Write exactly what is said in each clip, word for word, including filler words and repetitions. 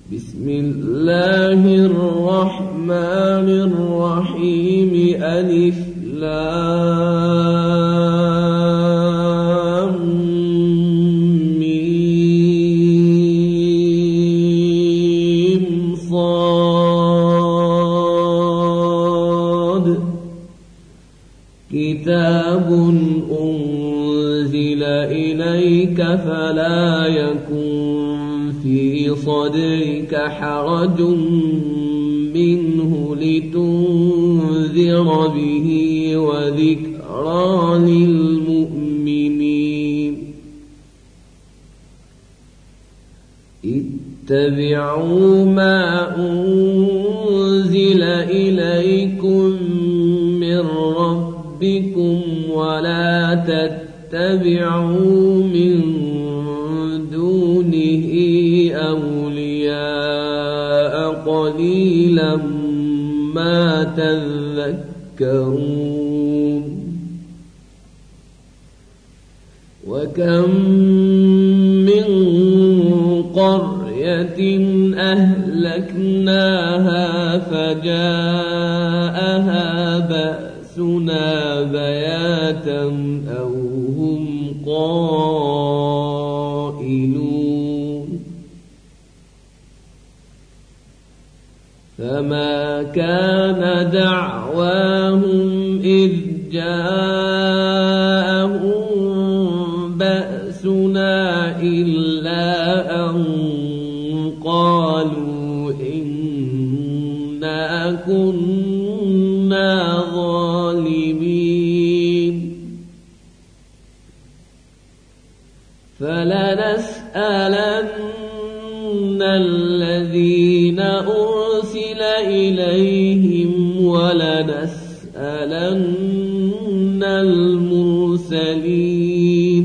بسم الله الرحمن الرحيم ألف لام ميم صاد كتاب أنزل إليك فلا يكن في صدرك حرج منه لتنذر به وذكرى للمؤمنين اتبعوا ما أنزل إليكم من ربكم ولا تتبعوا من دونه أولياء قليلا ما تذكرون وكم من قرية أهلكناها فجاءها بأسنا بياتا أو هم قائلون فما كان دعواهم إذ جاءهم بأسنا إلا أن قالوا إنا كنا ظالمين فلنسألن الذين أرسل إليهم ولنسألن المرسلين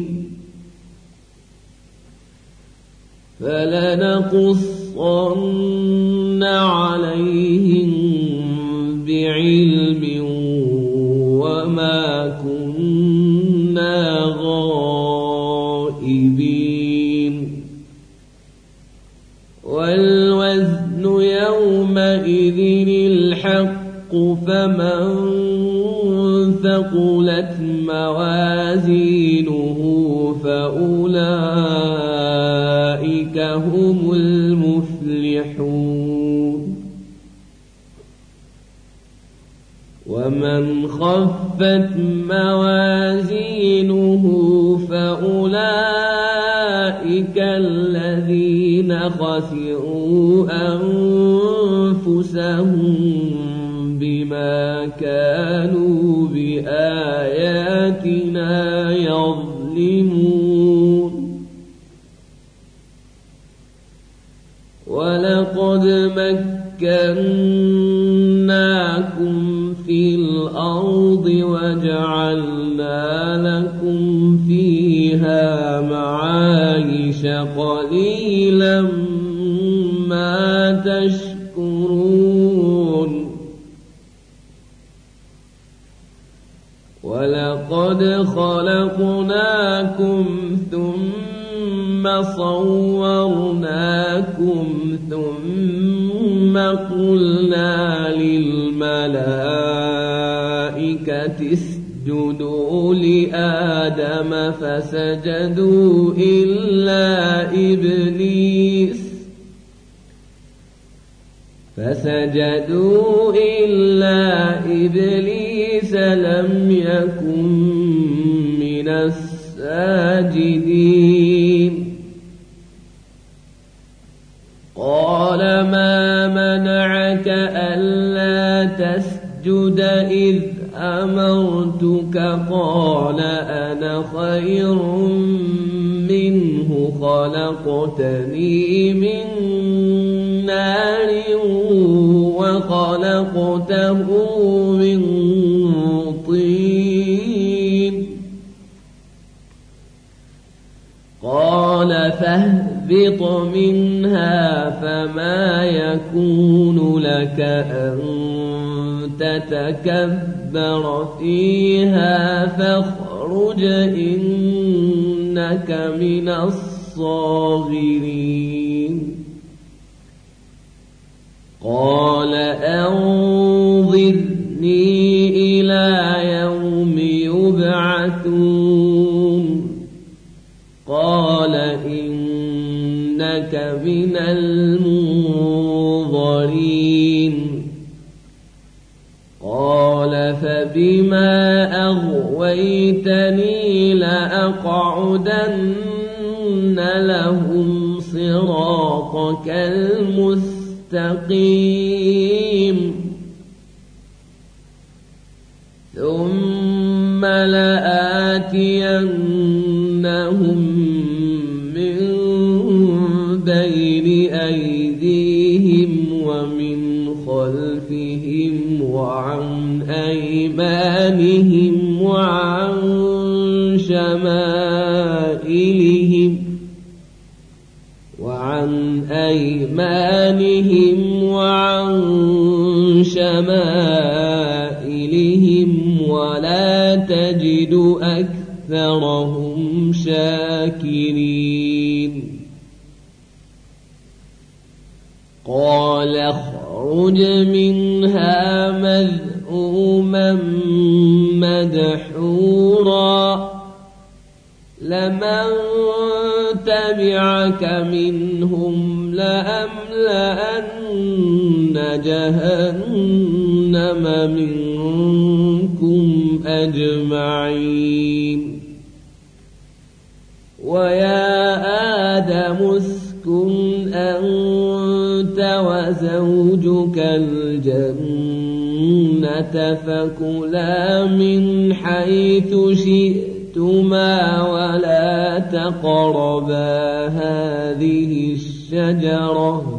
فلنقصن عليهم بعلم وما كنا غائبين والوزن يومئذ الحق فمن ثقلت موازينه فأولئك هم المفلحون ومن خفت موازينه فأولئك الذين خسروا أنفسهم بما كانوا بآياتنا يظلمون ولقد مكناكم في الأرض وجعلنا لكم فيها معايش قليلا ما تشكرون ولقد خلقناكم ثم صورناكم ثم قلنا للملائكة اسجدوا لآدم فسجدوا إلا إبليس فسجدوا إلا إبليس لم يكن من الساجدين قال ما منعك ألا تسجد إذ أمرتك قال أنا خير منه خلقتني من نار وخلقته من طين قال فاهبط منها فما يكون لك أن تتكبر فيها فاخرج إنك من الصاغرين قال أنظرني إلى يوم يبعثون قال إنك من المنظرين قال فبما أغويتني لأقعدن لهم صراطك المستقيم ثم لآتينهم من بين أيديهم ومن خلفهم وعن أيمانهم وعن شمائلهم وعن أيمانهم وعن شمائلهم ولا تجد أكثرهم شاكرين قال اخرج منها مذءوما مدحورا لمن تبعك منهم لأملأن جهنم منكم أجمعين ويا آدم اسكن أنت وزوجك الجنة فكلا من حيث شئتما ولا تقربا هذه الشجرة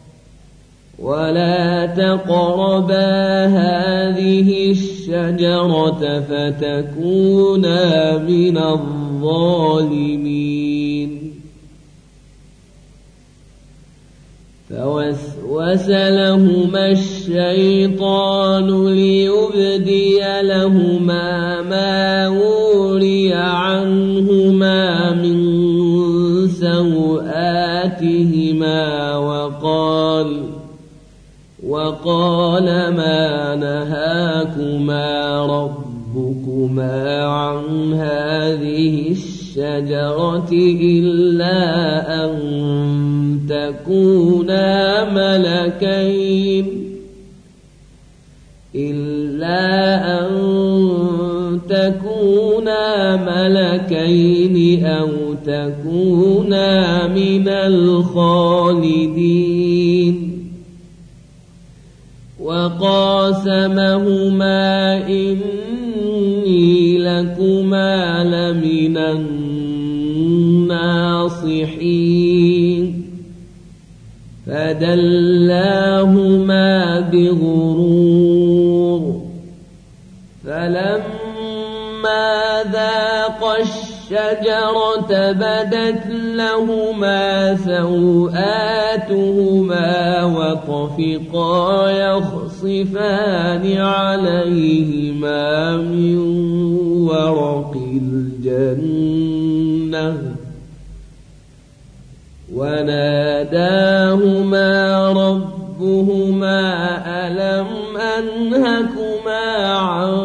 ولا تقربا هذه الشجرة فتكونا من الظالمين فوسوس لهما الشيطان ليبدي لهما ما وري عنهما من سوآتهما وقال وقال ما نهاكما ربكما عن هذه الشجرة إلا أن تكونا ملكين إلا أن تكونا ملكين أو تكونا من الخالدين وقاسمهما إني لكما لمن الناصحين فدلاهما بغرور فلما ذاقا الشجرة بدت لهما سوآتهما وطفقا يخصفان عليهما من ورق الجنة وناداهما ربهما ألم أنهكما عن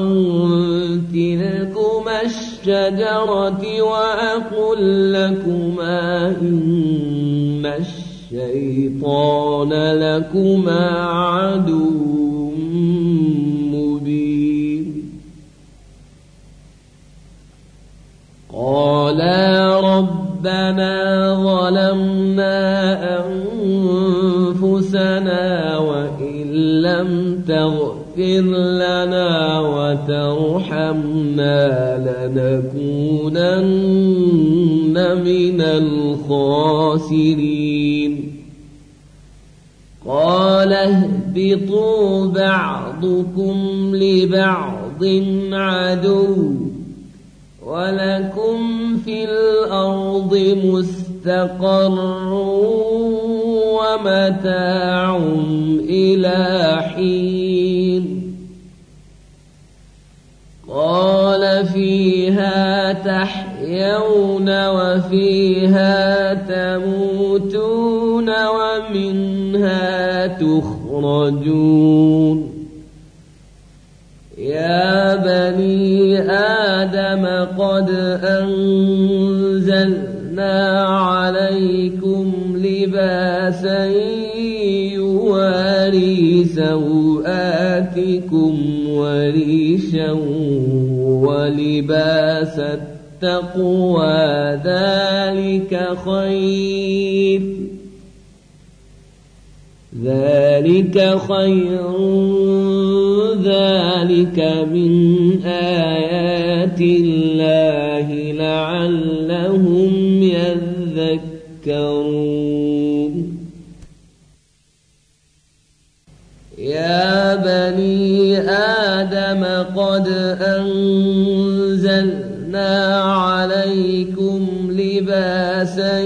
تلكما الشجرة وأقل لكما إن الشيطان لكما عدو مبين قالا ربنا ظلمنا أنفسنا وإن لم تغفر لنا وترحمنا لنكونن من الخاسرين قال اهبطوا بعضكم لبعض عدو ولكم في الأرض مستقر ومتاع إلى حين قال فيها تحيون وفيها تموتون ومنها تخرجون يخرجون يا بني آدم قد أنزلنا عليكم لباسا يواري سوآتكم وريشا ولباس التقوى ذلك خير ذلك خير ذلك من آيات الله لعلهم يذكرون يا بني آدم قد أنزلنا عليكم لباسا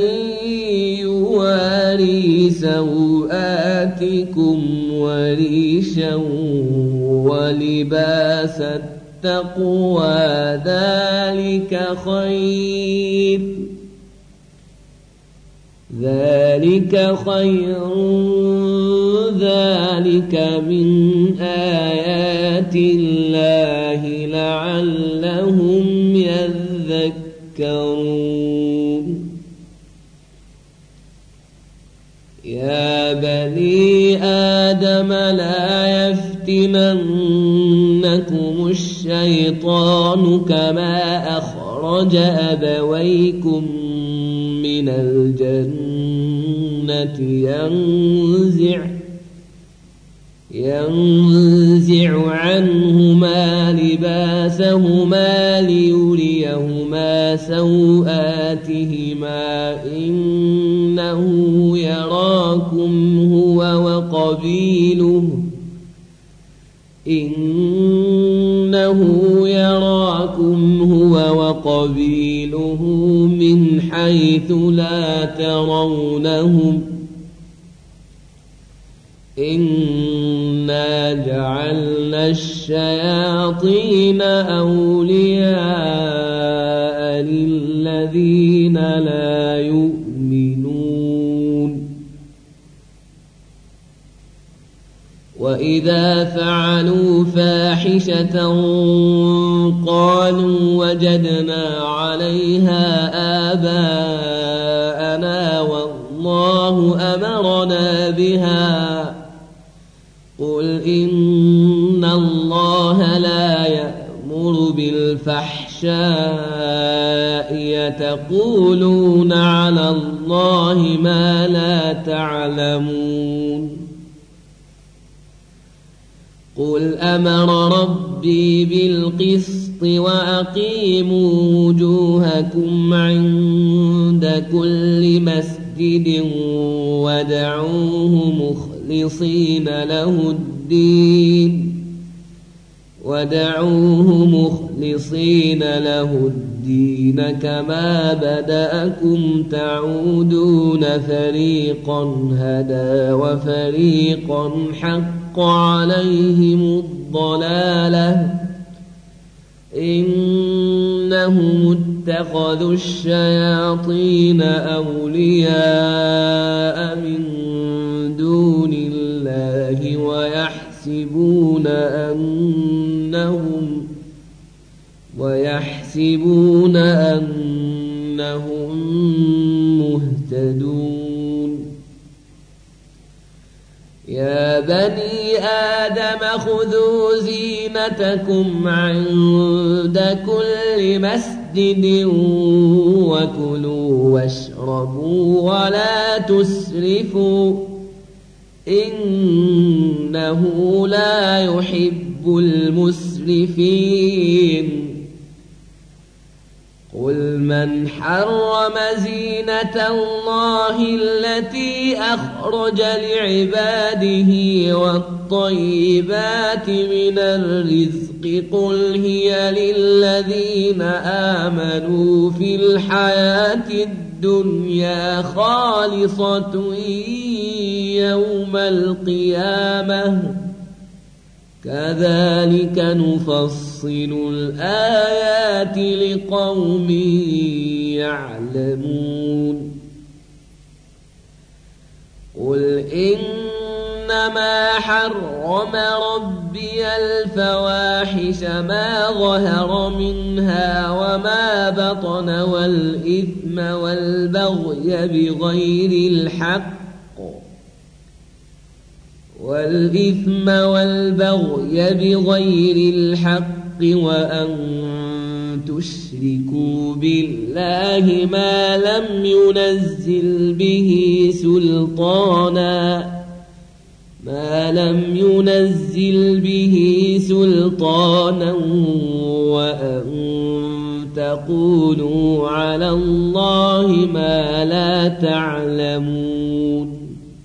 يواري سوآتكم وريشا ولباس التقوى ذلك خير ذلك خير ذلك من آيات الله لعلهم يذكرون يا بني آدم لا يفتننكم الشيطان كما أخرج أبويكم من الجنة ينزع ينزع عنهما لباسهما ليريهما سوآتهما إنه يراكم هو وقبيله إنه يراكم هو وقبيله من حيث لا ترونهم إنا جعلنا الشياطين أولياء للذين لا يؤمنون وإذا فعلوا فاحشة قالوا وجدنا عليها آباءنا والله أمرنا بها قل إن الله لا يأمر بالفحشاء يتقولون على الله ما لا تعلمون قل أمر ربي بالقسط وأقيموا وجوهكم عند كل مسجد ودعوه مخلصين له الدين ودعوه مخلصين له الدين كما بدأكم تعودون فريقا هدى وفريقا حق عليهم الضلالة إنهم اتخذوا الشياطين أولياء من دون الله ويحسبون أنهم ويحسبون أنهم مهتدون يا بني آدم خذوا زينتكم عند كل مسجد وكلوا واشربوا ولا تسرفوا إنه لا يحب المسرفين قل من حرم زينة الله التي أخرج لعباده والطيبات من الرزق قل هي للذين آمنوا في الحياة الدنيا خالصة يوم القيامة كذلك نفصل الآيات لقوم يعلمون قل إن إنما حرم ربي الفواحش ما ظهر منها وما بطن والإثم والبغي بغير الحق والإثم والبغي بغير الحق وأن تشركوا بالله ما لم ينزل به سلطانا ما لم ينزل به سلطانا وأن تقولوا على الله ما لا تعلمون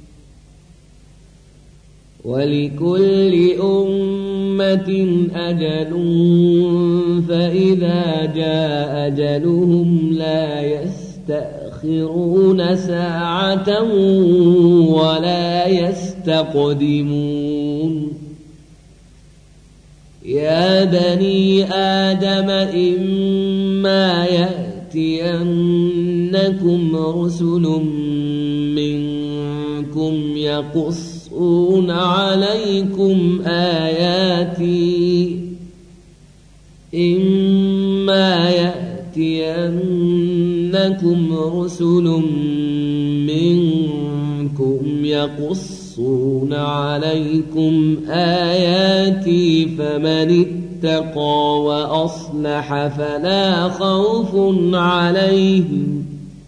ولكل أمة أجل فإذا جاء أجلهم لا يستأخرون ساعة ولا يستقدمون يا بني آدم إما يأتينكم رسل منكم يقصون عليكم آياتي إما يأتينكم رسل منكم يقصون عليكم آياتي فمن اتقى وأصلح فلا خوف عليهم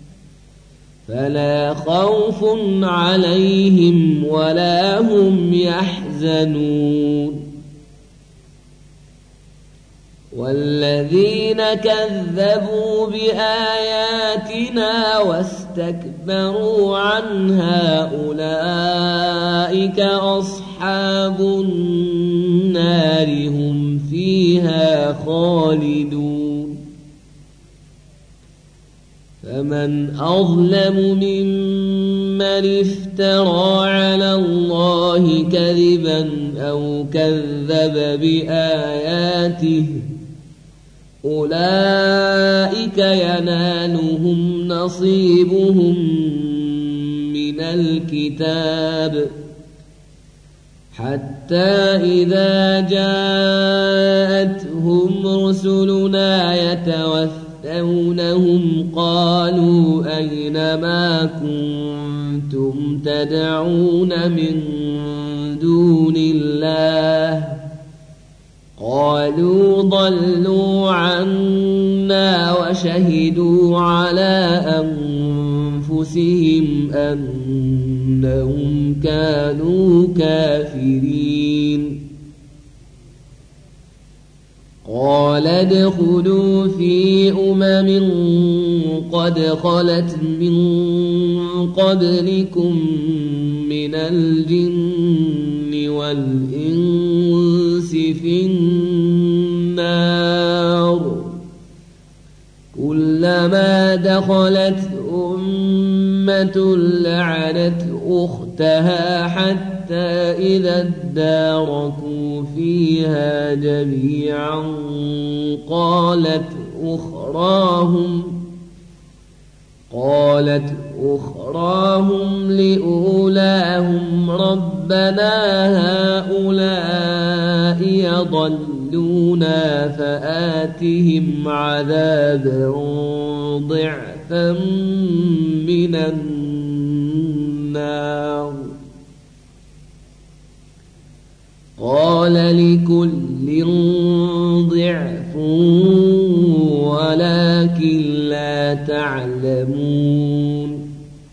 فلا خوف عليهم ولا هم يحزنون والذين كذبوا بآياتنا واستكبروا عنها أولئك أصحاب النار هم فيها خالدون فمن أظلم ممن افترى على الله كذبا أو كذب بآياته أولئك ينالهم نصيبهم من الكتاب حتى إذا جاءتهم رسلنا يتوفونهم قالوا أين ما كنتم تدعون من دون الله قالوا ضلوا عنا وشهدوا على أنفسهم أنهم كانوا كافرين قال ادخلوا في أمم قد خلت من قبلكم من الجن والإنس في النار كلما دخلت أمة لعنت أختها حتى إذا اداركوا فيها جميعا قالت أخراهم قالت أخراهم لأولاهم ربنا هؤلاء يضلونا فآتهم عذابا ضعفا من النار قال لكل ضعف ولكن لا تعلمون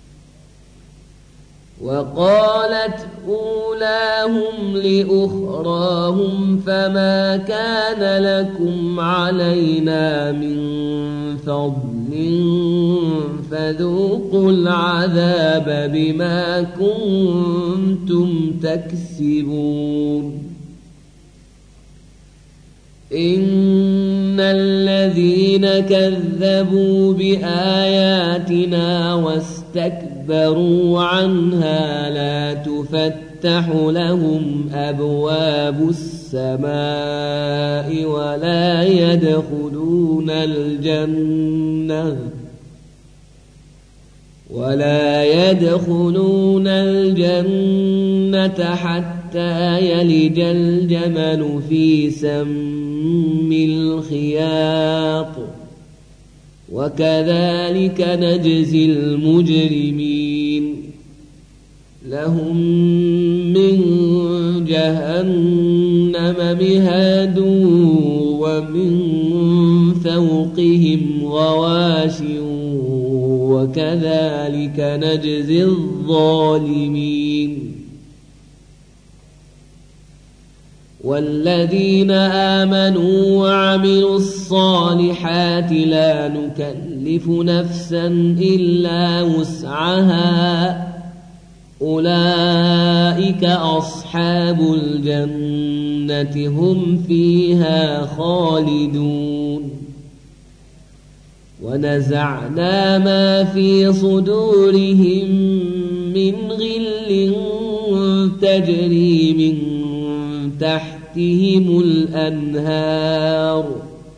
وقالت أولاهم لأخراهم فما كان لكم علينا من فضل فذوقوا العذاب بما كنتم تكسبون إن الذين كذبوا بآياتنا واستكبروا عنها لا تفتح لهم أبواب السماء ولا يدخلون الجنة ولا يدخلون الجنة حتى يلج الجمل في سم الخياط وكذلك نجزي المجرمين لهم من جهنم مهاد ومن فوقهم غواش وكذلك نجزي الظالمين والذين آمنوا وعملوا الصالحات لا نكلف نفسا إلا وسعها أولئك أصحاب الجنة هم فيها خالدون ونزعنا ما في صدورهم من غل تجري من تحتهم الأنهار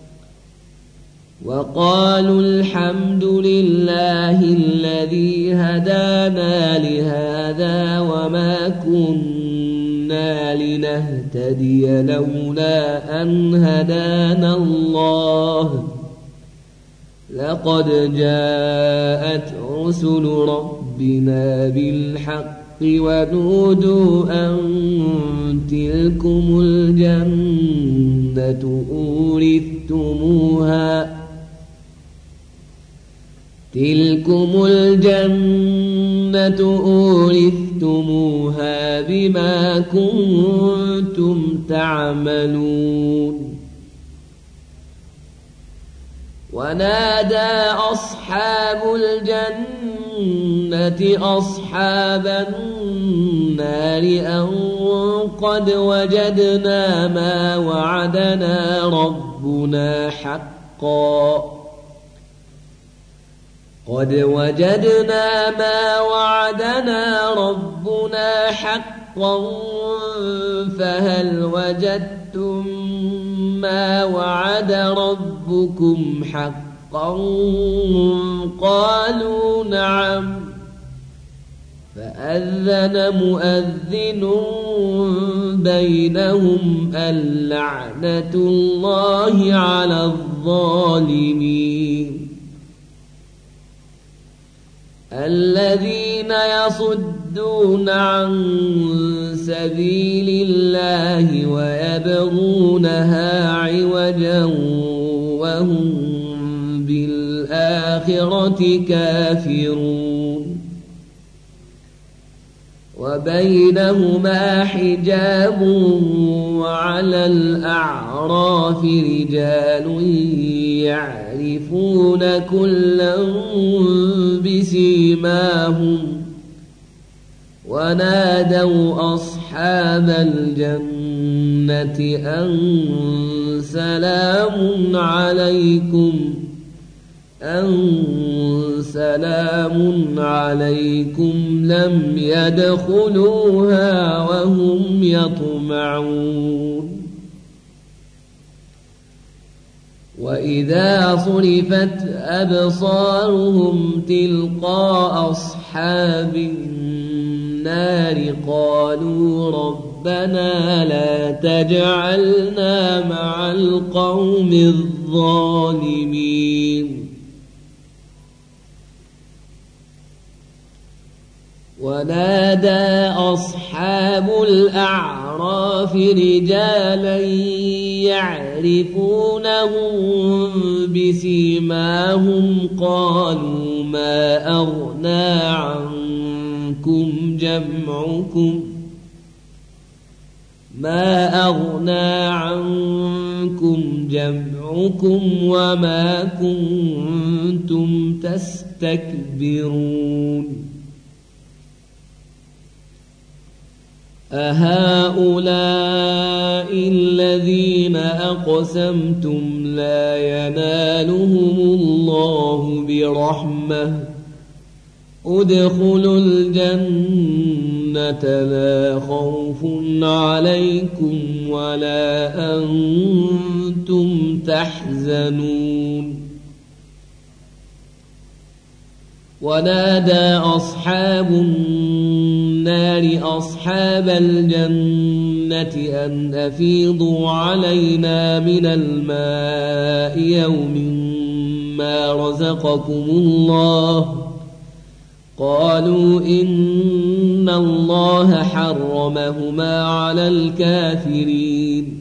وقالوا الحمد لله الذي هدانا لهذا وما كنا لنهتدي لولا أن هدانا الله لقد جاءت رسل ربنا بالحق ونودوا أن تلكم الجنة أورثتموها تلكم الجنة أورثتموها بما كنتم تعملون ونادى أصحاب الجنة أصحاب النار أن قد وجدنا ما وعدنا ربنا حقا قد وجدنا ما وعدنا ربنا حقا فهل وجدتم ما وعد ربكم حقا قالوا نعم فأذن مؤذن بينهم اللعنة الله على الظالمين الذين يصدون عن سبيل الله ويبغونها عوجا وهم بالآخرة كافرون وبينهما حجاب وعلى الأعراف رجال يعرفون كلا بسيماهم ونادوا أصحاب الجنة أن سلام عليكم أن سلام عليكم لم يدخلوها وهم يطمعون وإذا صرفت أبصارهم تلقاء أصحاب النار قالوا ربنا لا تجعلنا مع القوم الظالمين ونادى أصحاب الأعراف رجالا يعرفونهم بسيماهم قالوا ما أغنى عنكم جمعكم ما أغنى عنكم جمعكم وما كنتم تستكبرون أهؤلاء الذين أقسمتم لا ينالهم الله برحمة ادخلوا الجنة لا خوف عليكم ولا أنتم تحزنون ونادى أصحاب النار أصحاب الجنة أن أفيضوا علينا من الماء يوم ما رزقكم الله قالوا إن الله حرمهما على الكافرين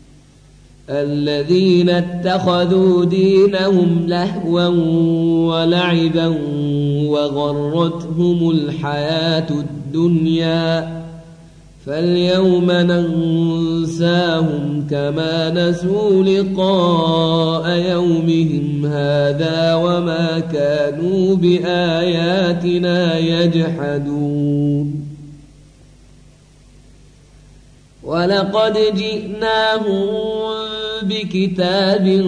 الذين اتخذوا دينهم لهوا ولعبا وغرتهم الحياة الدنيا فاليوم ننساهم كما نسوا لقاء يومهم هذا وما كانوا بآياتنا يجحدون ولقد جئناهم بكتاب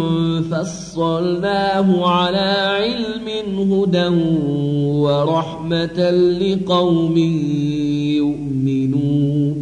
فصلناه على علم هدى ورحمة لقوم يؤمنون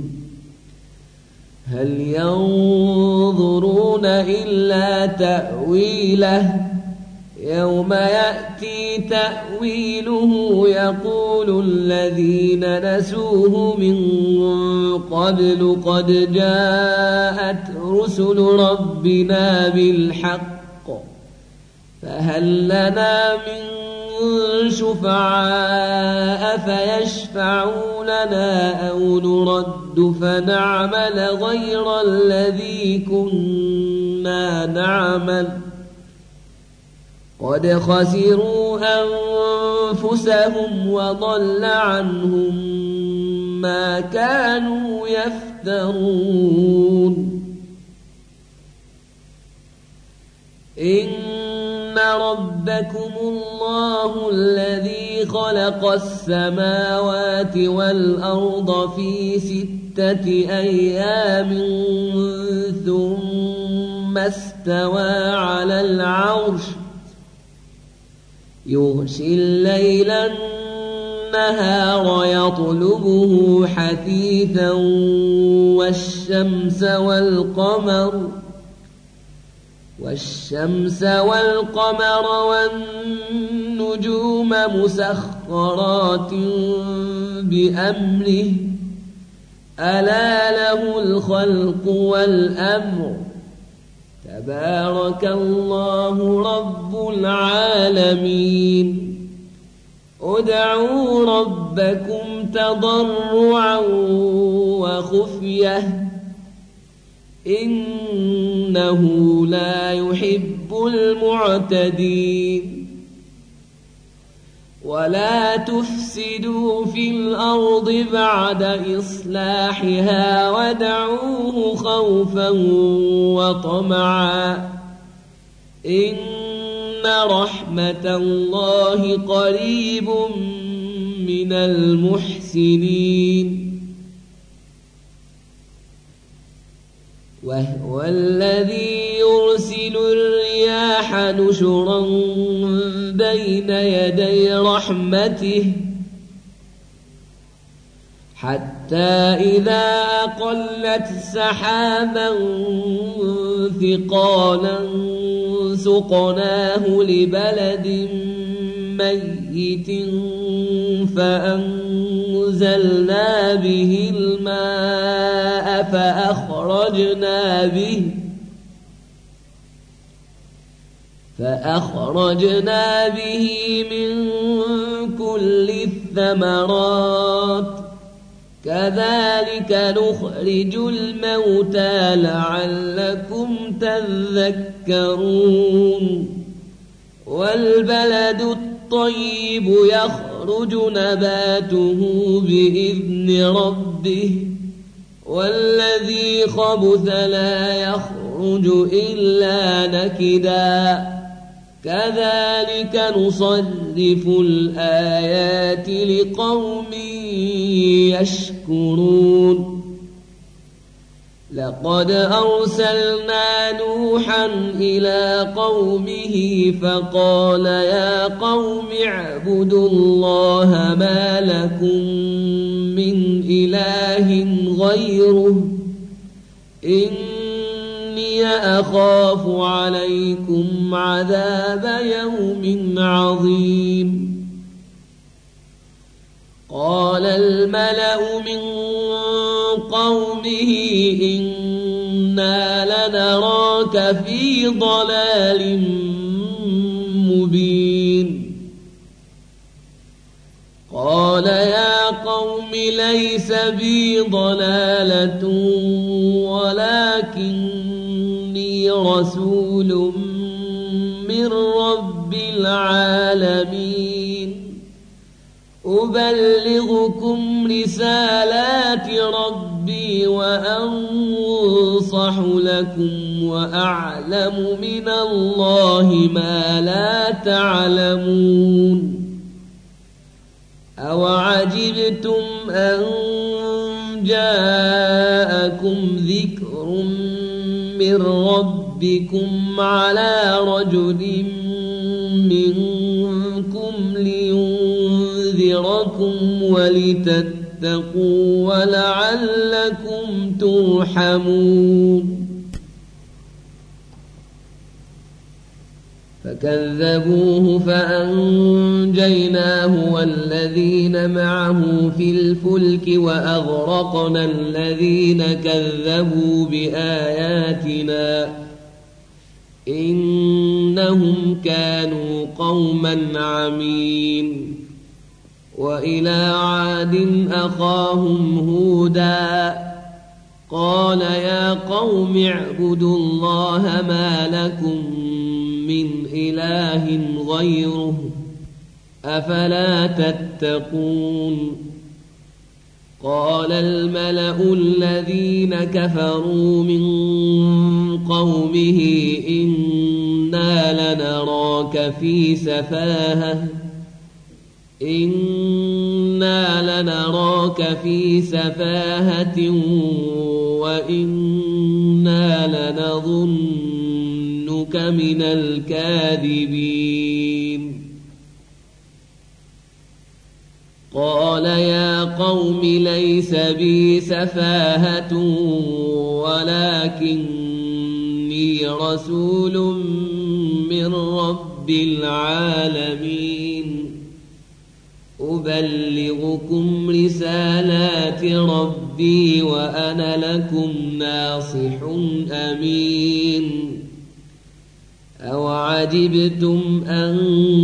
هل ينظرون إلا تأويله يوم يأتي تأويله يقول الذين نسوه من قبل قد جاءت رسل ربنا بالحق فهل لنا من شفعاء فيشفعوا لنا أو نرد فنعمل غير الذي كنا نعمل قد خسروا أنفسهم وضل عنهم ما كانوا يفترون إن ربكم الله الذي خلق السماوات والأرض في ستة أيام ثم استوى على العرش يغشي الليل النهار يطلبه حثيثا والشمس والقمر والشمس والقمر والنجوم مسخرات بأمره ألا له الخلق والأمر تبارك الله رب العالمين ادعوا ربكم تضرعا وخفية إنه لا يحب المعتدين ولا تفسدوا في الأرض بعد إصلاحها ودعوه خوفا وطمعا إن رحمة الله قريب من المحسنين وهو الذي يرسل الرياح نشرا بين يدي رحمته حتى إذا أقلت سحابا ثقالا سقناه لبلد ميت فأنزلنا به الماء فأخرجنا به فأخرجنا به من كل الثمرات كذلك نخرج الموتى لعلكم تذكرون والبلد الطيب يخرج نباته بإذن ربه والذي خبث لا يخرج إلا نكدا كذلك نصرف الآيات لقوم يشكرون لقد أرسلنا نوحا إلى قومه فقال يا قوم اعبدوا الله ما لكم من إله غيره إني أخاف عليكم عذاب يوم عظيم قال الملأ من قومه إنا لنراك في ضلال مبين قال يا قوم ليس بي ضلالة ولكني رسول من رب العالمين أبلغكم رسالات ربي وأنصح لكم وأعلم من الله ما لا تعلمون أوعجبتم أن جاءكم ذكر من ربكم على رجل منكم لينذركم ولتتقوا ولعلكم ترحمون فكذبوه فأنجيناه والذين معه في الفلك وأغرقنا الذين كذبوا بآياتنا إنهم كانوا قوما عمين وإلى عاد أخاهم هودا قال يا قوم اعبدوا الله ما لكم من إله غيره أفلا تتقون قال الملأ الذين كفروا من قومه إنا لنراك في سفاهة إنا لنراك في سفاهة وإنا لنظنك من الكاذبين قال يا قوم ليس بي سفاهة ولكني رسول من رب العالمين أبلغكم رسالات ربي وأنا لكم ناصح أمين أوعجبتم أن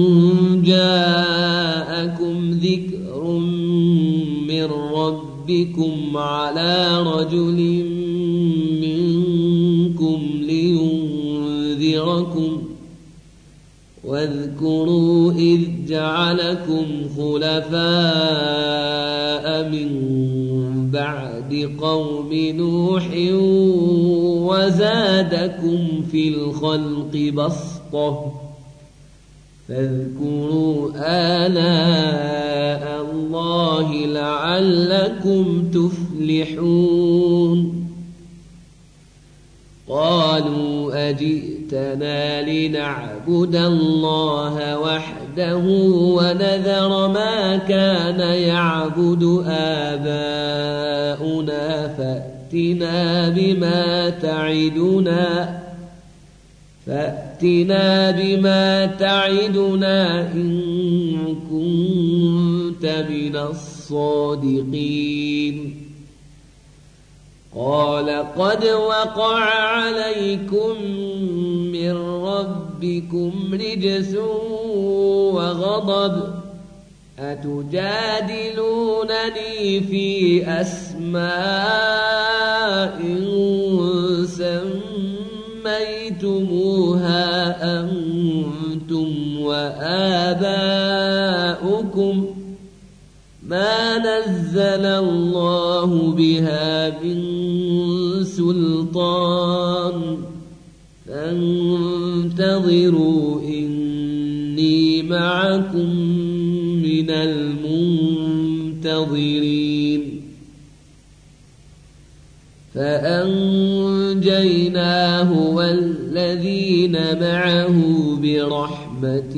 جاءكم ذكر من ربكم على رجل منكم لينذركم واذكروا إذ جعلكم خلفاء من بعد قوم نوح وزادكم في الخلق بسطة فاذكروا آلاء الله لعلكم تفلحون قالوا أجئتنا لنعبد الله وحده ونذر ما كان يعبد آباؤنا فأتنا بما تعدنا فأتنا بما تعدنا إن كنت من الصادقين قال قد وقع عليكم من ربكم رجس وغضب أتجادلونني في أسماء سميتموها أنتم وآباؤكم ما نزل الله بها من سلطان فانتظروا إني معكم من المنتظرين فأنجيناه والذين معه برحمة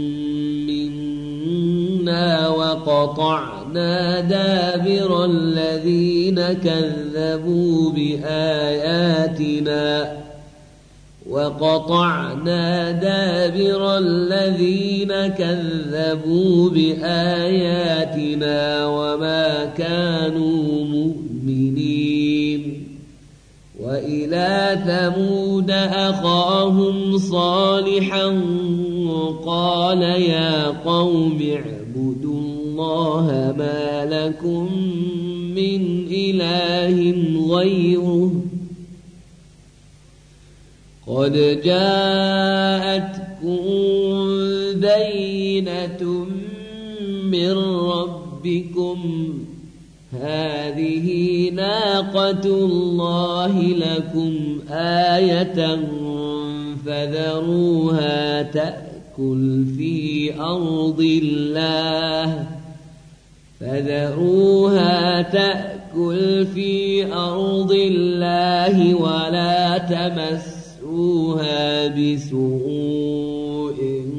منا وقطعنا دابر الذين كذبوا بآياتنا وقطعنا دابر الذين كذبوا بآياتنا وما كانوا مؤمنين وإلى ثمود أخاهم صالحا قال يا قوم اعبدوا الله ما لكم من إله غيره قد جاءتكم بينة من ربكم هذه ناقة الله لكم آية فذروها تأكل في أرض الله فذروها تأكل في أرض الله ولا تمسوها بسوء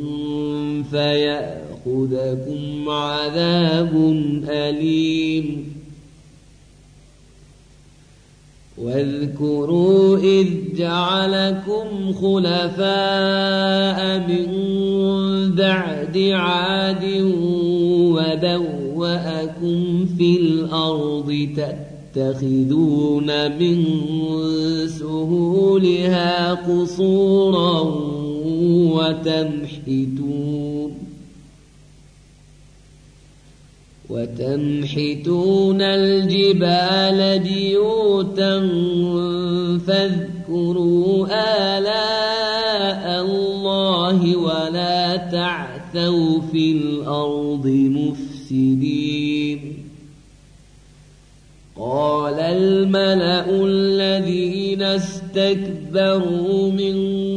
فيأخذكم عذاب أليم واذكروا إذ جعلكم خلفاء من بعد عاد وبوأكم في الأرض تتخذون من سهولها قصورا وتنحتون وتنحتون الجبال بيوتا فاذكروا آلاء الله ولا تعثوا في الأرض مفسدين قال الملأ الذين استكبروا من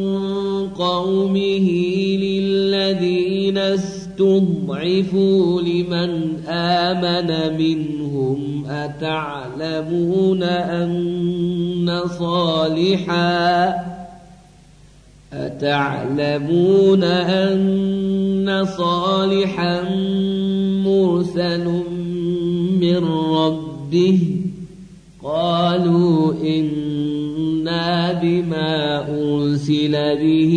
قومه للذين استضعفوا لمن آمن منهم أتعلمون أن صالحا أتعلمون أن صالحا مرسل من ربه قالوا إنا بما أرسل به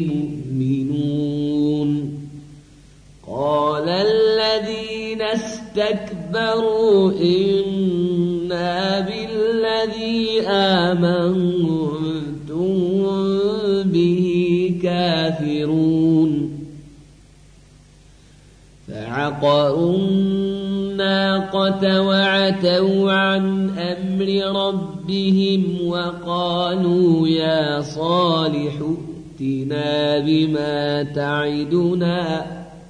مؤمنون قال الذين استكبروا إنا بالذي آمنتم به كافرون فعقروا الناقة وعتوا عن أمر ربهم وقالوا يا صالح ائتنا بما تعدنا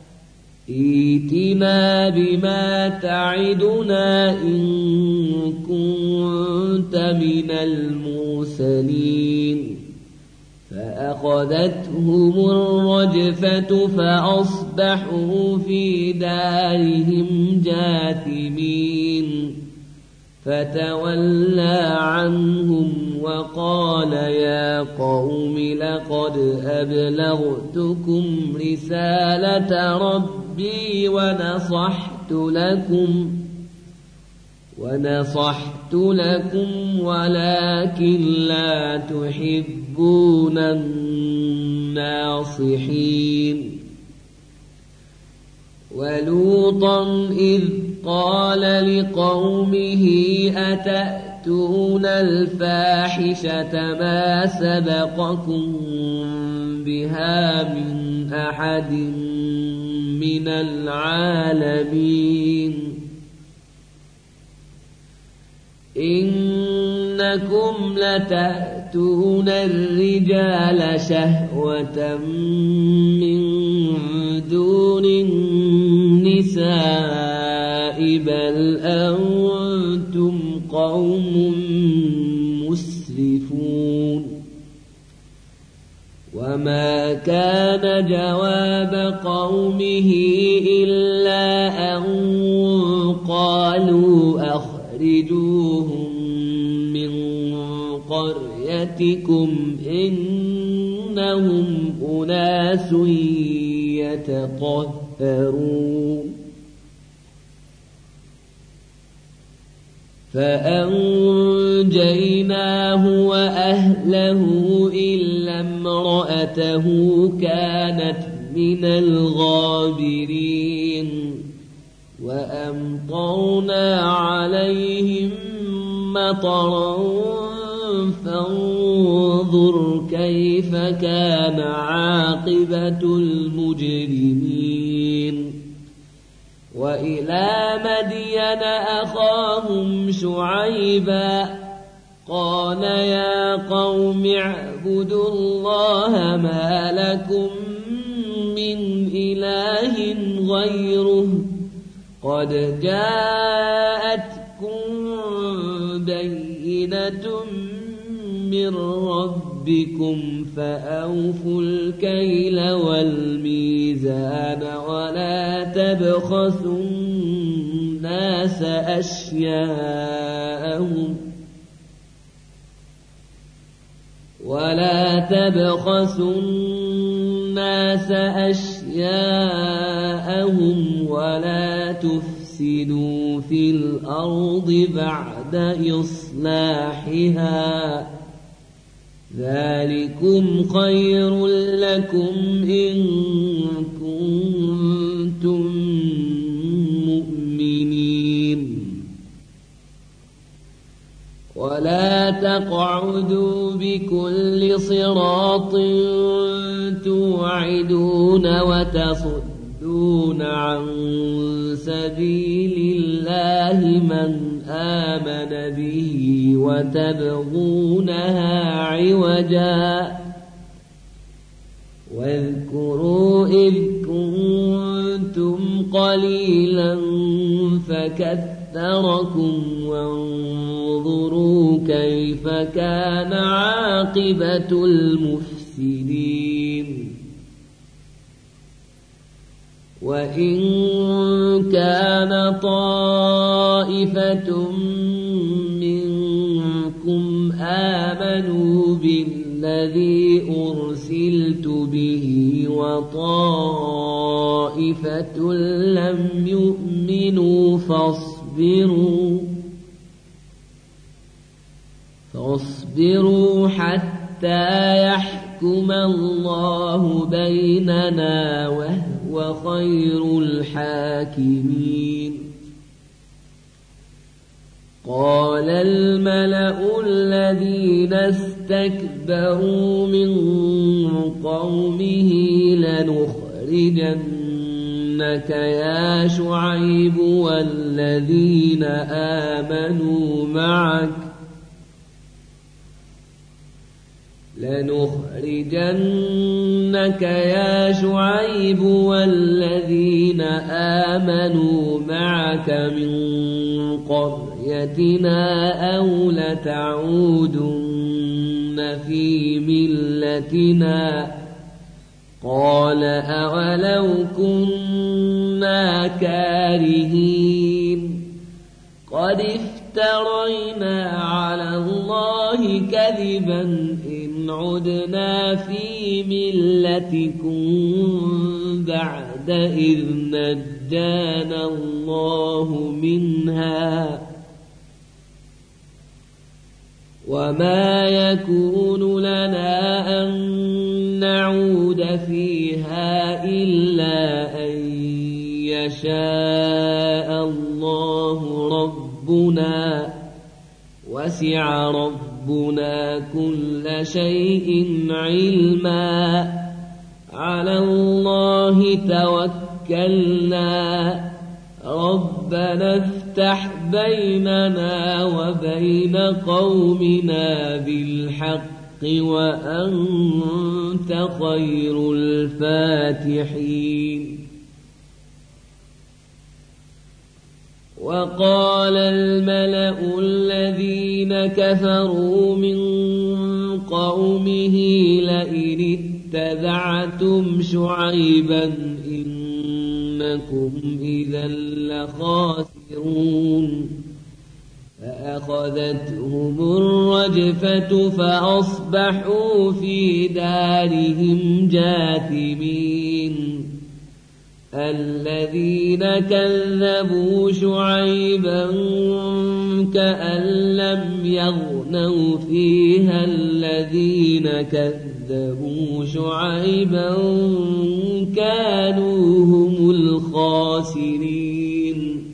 ائتنا بما تعدنا إن كنت من المرسلين فأخذتهم الرجفة فأصبحوا في دارهم جاثمين فتولى عنهم وقال يا قوم لقد أبلغتكم رسالة ربي ونصحت لكم ونصحت لكم ولكن لا تحبون الناصحين ولوطا إذ قال لقومه أتأتون الفاحشة ما سبقكم بها من أحد من العالمين إنكم لتأتون الرجال شهوة من دون النساء بل أنتم قوم مسرفون وما كان جواب قومه إلا أن قالوا أخرجوهم من قريتكم إنهم أناس يتطهرون فأنجيناه وأهله إلا امرأته كانت من الغابرين وأمطرنا عليهم مطرا فانظر كيف كان عاقبة المجرمين وإلى مدين أخاهم شعيبا قال يا قوم اعبدوا الله ما لكم من إله غيره قد جاءتكم بينة من ربكم فأوفوا الكيل والميزان ولا تبخسوا الناس أشياءهم ولا تبخسوا الناس أشياءهم ولا تفسدوا في الأرض بعد إصلاحها ذلكم خير لكم إن كنتم مؤمنين ولا تقعدوا بكل صراط توعدون وتصدون عن سبيل الله من آمن به وتبغونها عوجا واذكروا إذ كنتم قليلا فكثركم وانظروا كيف كان عاقبة المفسدين وإن كان طائفة منكم آمنوا بالذي أرسلت به وطائفة لم يؤمنوا فاصبروا فاصبروا حتى يحكم الله بيننا وهو خير الحاكمين قال الملأ الذين استكبروا من قومه لنخرجنك يا شعيب والذين آمنوا معك لنخرجنك يا شعيب والذين آمنوا معك من قريتنا أو لتعودن في ملتنا قال أولو كنا كارهين قد افترينا على الله كذبا إن عدنا في ملتكم بعد إذ نجانا الله منها وما يكون لنا أن نعود فيها إلا أن يشاء الله ربنا وسع ربنا كل شيء علما على الله توكلنا ربنا افتح بيننا وبين قومنا بالحق وأنت خير الفاتحين وقال الملأ الذين كفروا من قومه لئن اتبعتم شعيبا إنكم إذا لخاسرون فأخذتهم الرجفة فأصبحوا في دارهم جاثمين الذين كذبوا شعيبا كأن لم يغنوا فيها الذين كذبوا كذبوا شعيبا كانوا هم الخاسرين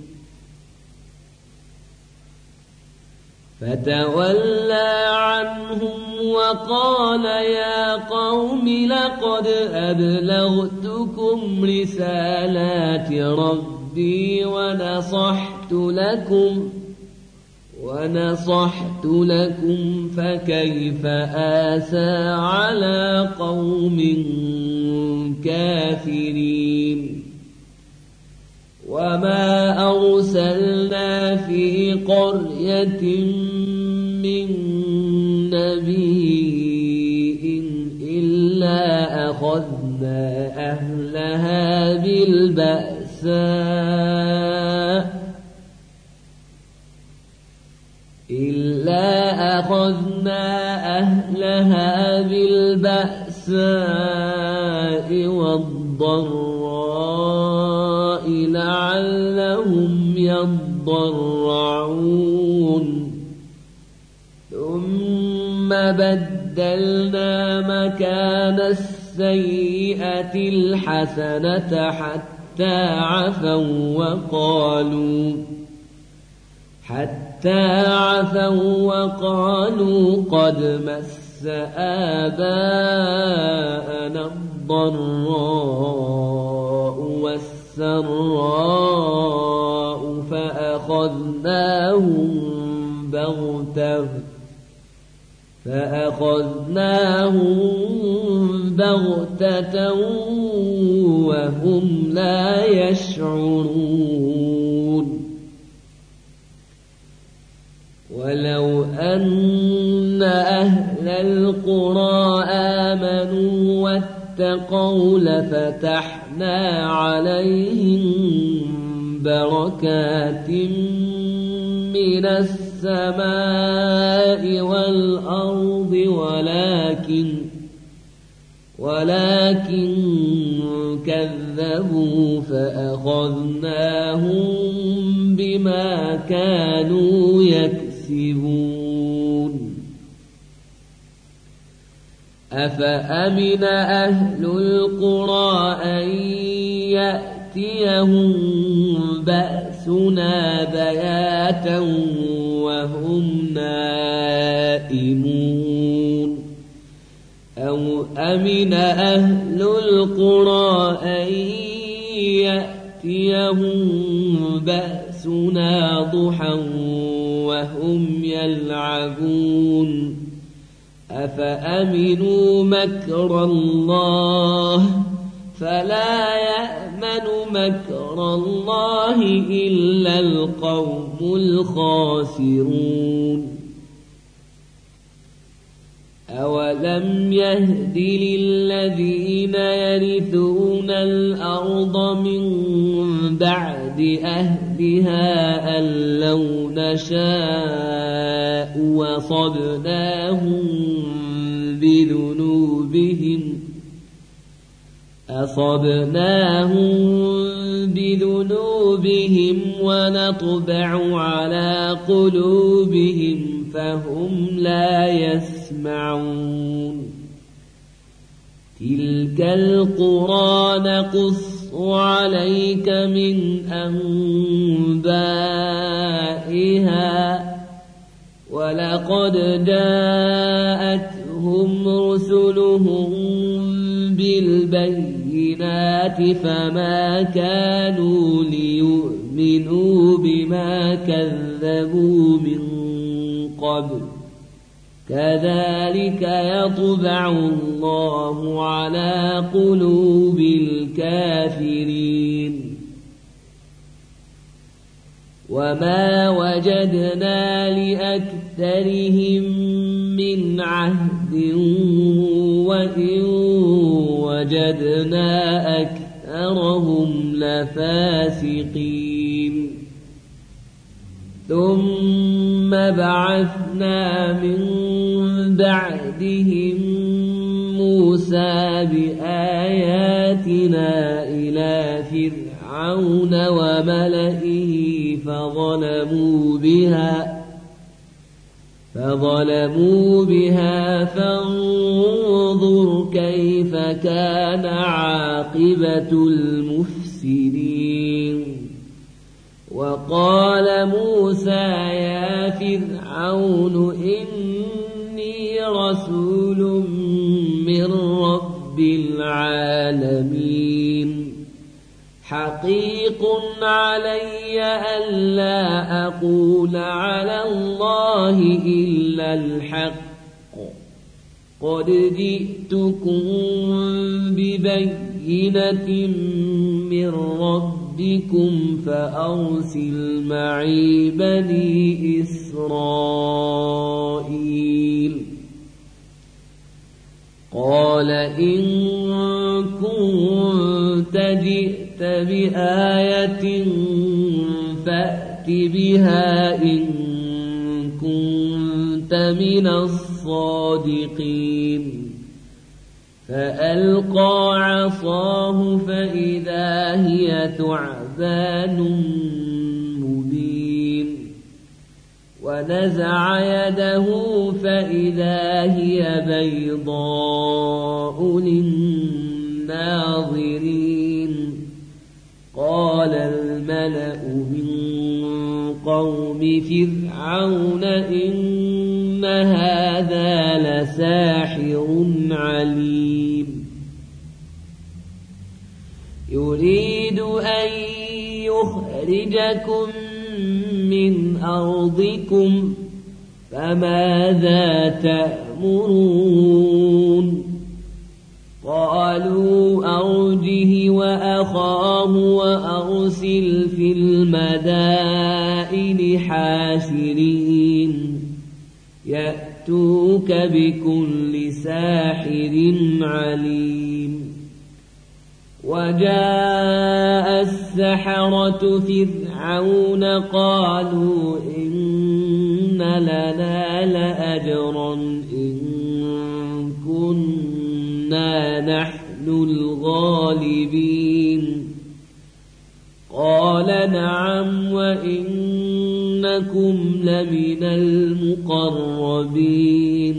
فتولى عنهم وقال يا قوم لقد أبلغتكم رسالات ربي ونصحت لكم ونصحت لكم فكيف آسى على قوم كافرين وما أرسلنا في قرية من نبي إلا أخذنا أهلها بالبأساء إلا أخذنا أهلها بالبأساء والضراء لعلهم يضرعون ثم بدلنا مكان السيئة الحسنة حتى عفوا وقالوا حتى عفوا وقالوا قد مس آباءنا الضراء والسراء فأخذناهم بغتة فأخذناهم بغتة وهم لا يشعرون ولو أن أهل القرى آمنوا واتقوا لفتحنا عليهم بركات من السماء والأرض ولكن ولكن كذبوا فأخذناهم بما كانوا يكسبون أفأمن أهل القرى أن يأتيهم بأسنا بياتا وهم نائمون أو أمن أهل القرى أن يأتيهم بأسنا ضحى وهم يلعبون أفأمنوا مكر الله فلا يأمن مكر الله إلا القوم الخاسرون أولم يهد للذين يرثون الأرض من بعد أهلها أن لو نشاء وصبناهم بذنوبهم أصبناهم بذنوبهم ونطبع على قلوبهم فهم لا يسمعون تلك القرى نقص عليك من أنبائها ولقد جاءتهم رسلهم بالبينات فما كانوا ليؤمنوا بما كذبوا من قبل كذلك يطبع الله على قلوب الكافرين وما وجدنا لأكثرهم من عهد وإن وجدنا أكثرهم لفاسقين ثم بعثنا من بعدهم موسى بآياتنا إلى فرعون وملئه فظلموا بها فظلموا بها فانظر كيف كان عاقبة المفسدين وقال موسى يا فرعون إني رسول من رب العالمين حقيق علي ألا أقول على الله إلا الحق قد جئتكم ببينة من ربكم فأرسل معي بني إسرائيل قال إن كنت جئت بآية فأت بها إن كنت من الصادقين فألقى عصاه فإذا هي ثعبان مبين ونزع يده فإذا هي بيضاء للناظرين قال الملأ من قوم فرعون إن هذا لساحر عليم يريد أن يخرجكم من أرضكم فماذا تأمرون قالوا أرجه وأخاه وأرسل في المدائن حاشرين يأتوك بكل ساحر عليم وجاء السحرة فرعون قالوا إن لنا لأجرا إن كنا نحن الغالبين قال نعم وإنكم لمن المقربين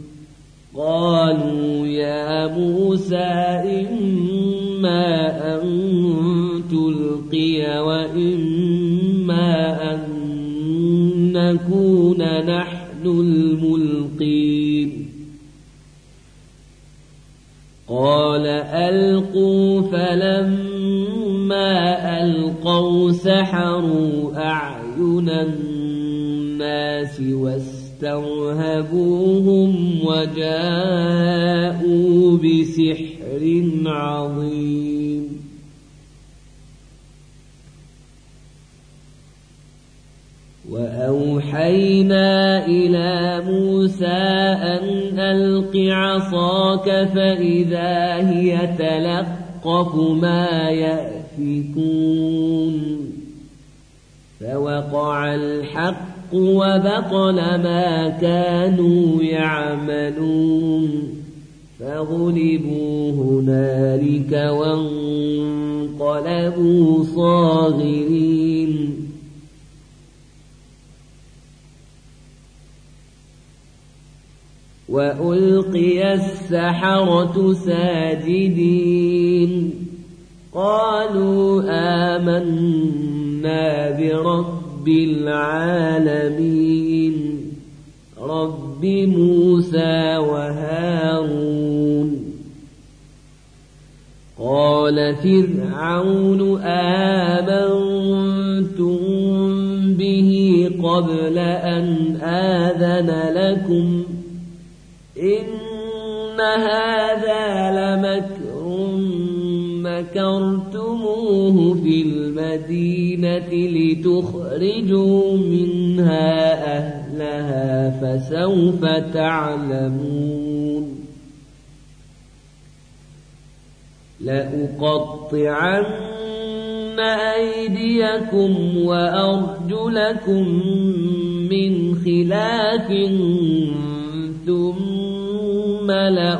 قالوا يا موسى إما أن تلقي وإما أن نكون نحن الملقين قال ألقوا فلما ألقوا سحروا أعين الناس واسترهبوهم وجاءوا بسحر عظيم وأوحينا إلى موسى أن ألق عصاك فإذا هي تلقف ما يأفكون فوقع الحق وبطل ما كانوا يعملون فغلبوا هنالك وانقلبوا صاغرين وألقي السحرة ساجدين قالوا آمنا برب العالمين رب موسى وهارون قال فرعون آمنتم به قبل أن آذن لكم إن هذا لمكر مكرتموه في المدينة لتخرجوا منها أهلها فسوف تعلمون لأقطعن أيديكم وأرجلكم من خلاف ثم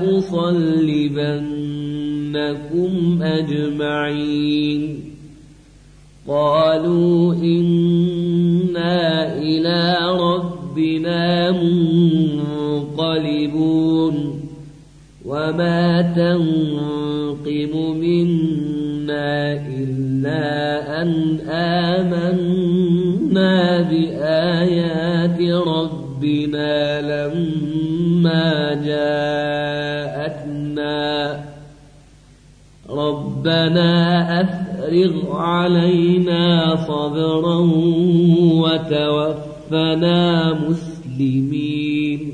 لأصلبنكم أجمعين قالوا إنا إلى ربنا ربنا منقلبون وما تنقم منا إلا أن آمنا بآيات ربنا لما جاءتنا ربنا أفرغ علينا صبرا وتوفنا مسلمين.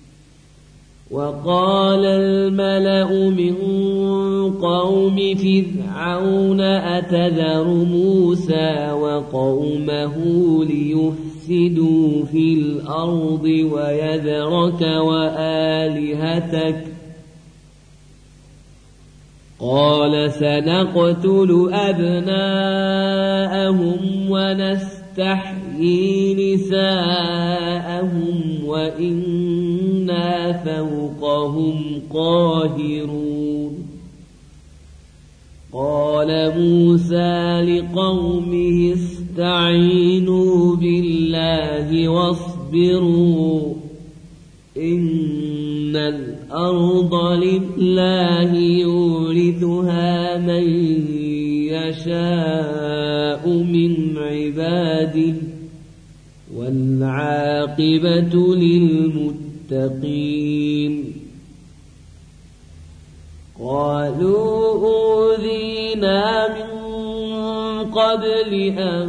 وقال الملأ من قوم فرعون أتذر موسى وقومه ليفسدوا في الأرض ويذرك وآلهتك قال سنقتل أبناءهم ونستحيي نساءهم وإنا فوقهم قاهرون. قال موسى لقومه استعينوا بالله واصبروا إن الأرض لله يورثها من يشاء من عباده والعاقبة للمتقين. قالوا أوذينا من قبل أن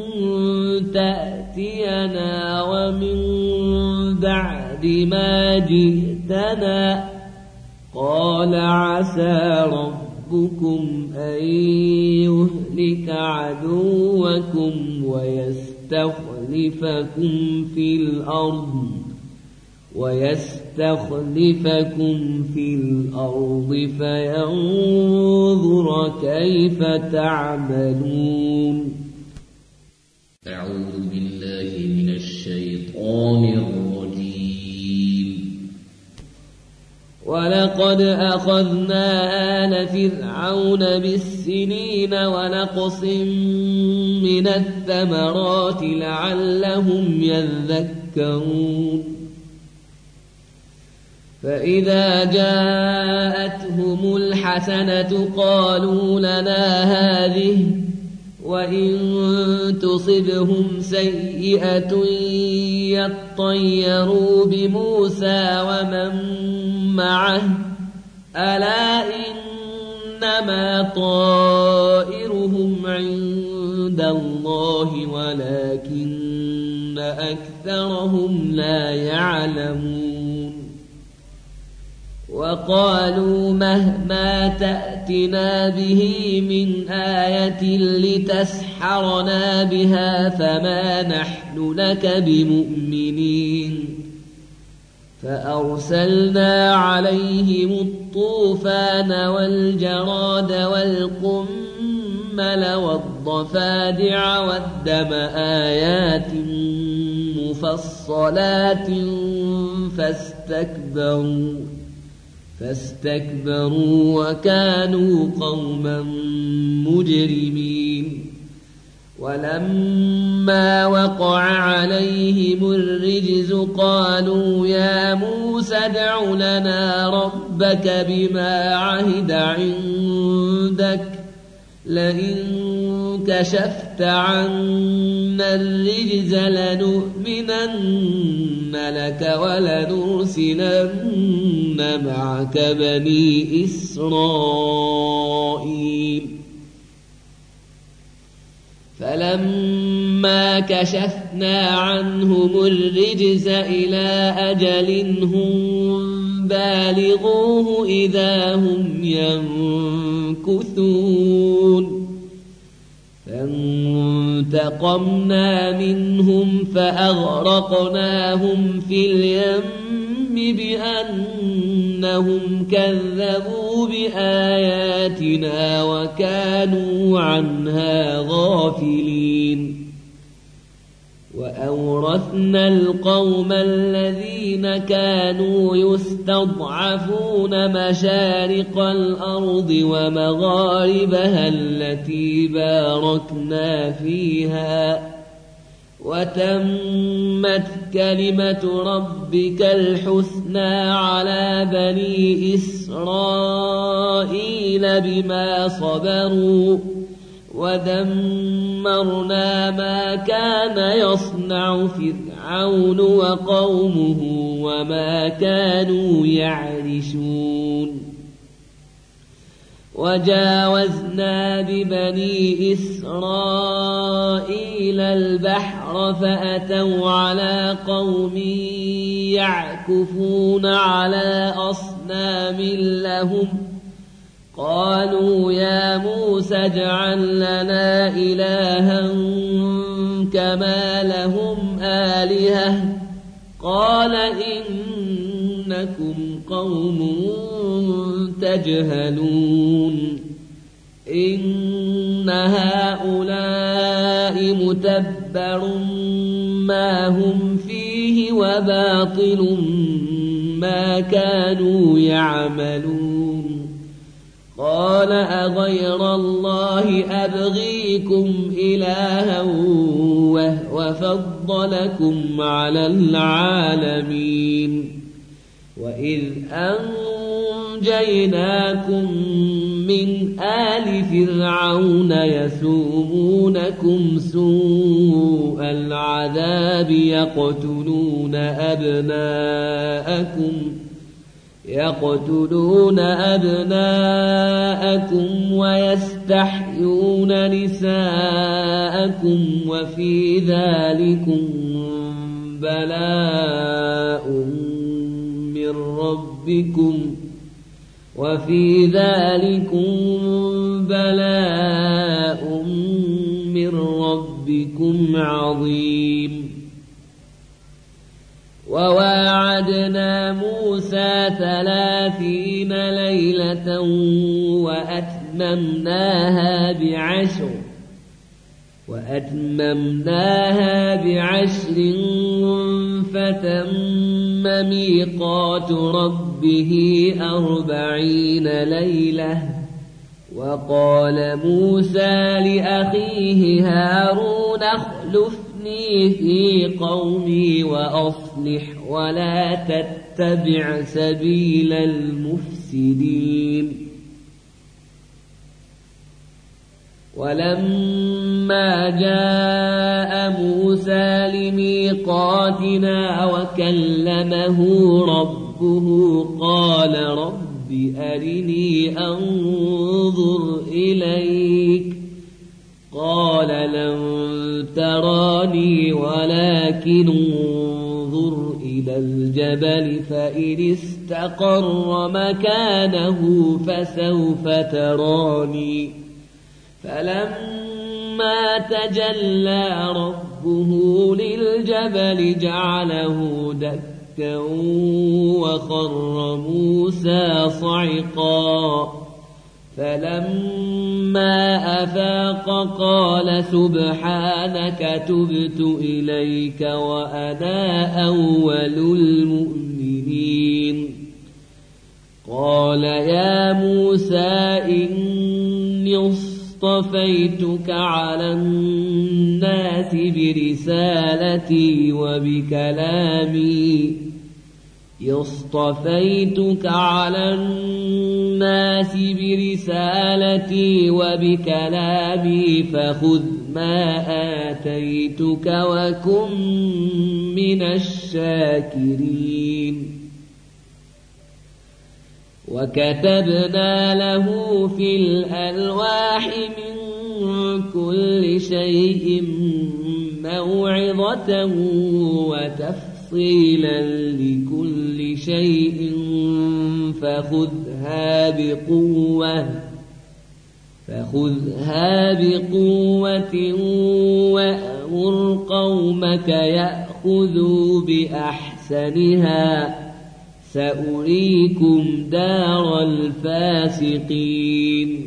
تأتينا ومن بعد ما جئتنا قال عسى ربكم أن يهلك عدوكم ويستخلفكم في الأرض ويستخلفكم في الأرض فينظر كيف تعملون. أعوذ بالله من الشيطان الرجيم. ولقد أخذنا آل فرعون بالسنين ونقص من الثمرات لعلهم يذكرون. فإذا جاءتهم الحسنة قالوا لنا هذه وإن تصبهم سيئة يطيروا بموسى ومن معه ألا إنما طائرهم عند الله ولكن أكثرهم لا يعلمون. وقالوا مهما تأتنا به من آية لتسحرنا بها فما نحن لك بمؤمنين. فأرسلنا عليهم الطوفان والجراد والقمل والضفادع والدم آيات مفصلات فاستكبروا فاستكبروا وكانوا قوما مجرمين. ولما وقع عليهم الرجز قالوا يا موسى ادع لنا ربك بما عهد عندك لئن كشفت عنا الرجز لنؤمنن لك ولنرسلن معك بني إسرائيل. فلما كشفنا عنهم الرجز إلى أجل هم بالغوه إذا هم ينكثون. فانتقمنا منهم فأغرقناهم في اليم بأنهم كذبوا بآياتنا وكانوا عنها غافلين. وأورثنا القوم الذين كانوا يستضعفون مشارق الأرض ومغاربها التي باركنا فيها وتمت كلمة ربك الحسنى على بني إسرائيل بما صبروا ودمرنا ما كان يصنع فرعون وقومه وما كانوا يعرشون وجاوزنا ببني إسرائيل البحر فأتوا على قوم يعكفون على أصنام لهم قالوا يا موسى اجعل لنا إلها كما لهم آلهة قال إنكم قوم تجهلون إن هؤلاء متبر ما هم فيه وباطل ما كانوا يعملون قال أغير الله أبغيكم إلها وهو فضلكم على العالمين وإذ أنجيناكم من آل فرعون يسومونكم سوء العذاب يقتلون أبناءكم يقتلون أبناءكم ويستحيون نساءكم وفي ذلكم بلاء من ربكم وفي ذلكم بلاء من ربكم عظيم وواعدنا موسى ثلاثين ليلة وأتممناها بعشر وأتممناها بعشر فتم ميقات ربه أربعين ليلة وقال موسى لأخيه هارون اخلفني في قومي وأصلح ولا تتبع سبيل المفسدين ولما جاء موسى لميقاتنا وكلمه ربه قال رب أرني أنظر إليك قال لن تراني ولكن انظر إلى الجبل فإن استقر مكانه فسوف تراني فلما تجلى ربه للجبل جعله دكا وخر موسى صعقا فلما أفاق قال سبحانك تبت إليك وأنا أول المؤمنين قال يا موسى إني اصطفيتك على الناس برسالتي وبكلامي اصطفيتك على الناس برسالتي وبكلامي فخذ ما آتيتك وكن من الشاكرين وكتبنا له في الألواح من كل شيء موعظة وتفصيلا لكل شيء فخذها بقوة فخذها بقوة وأمر قومك يأخذوا بأحسنها سأريكم دار الفاسقين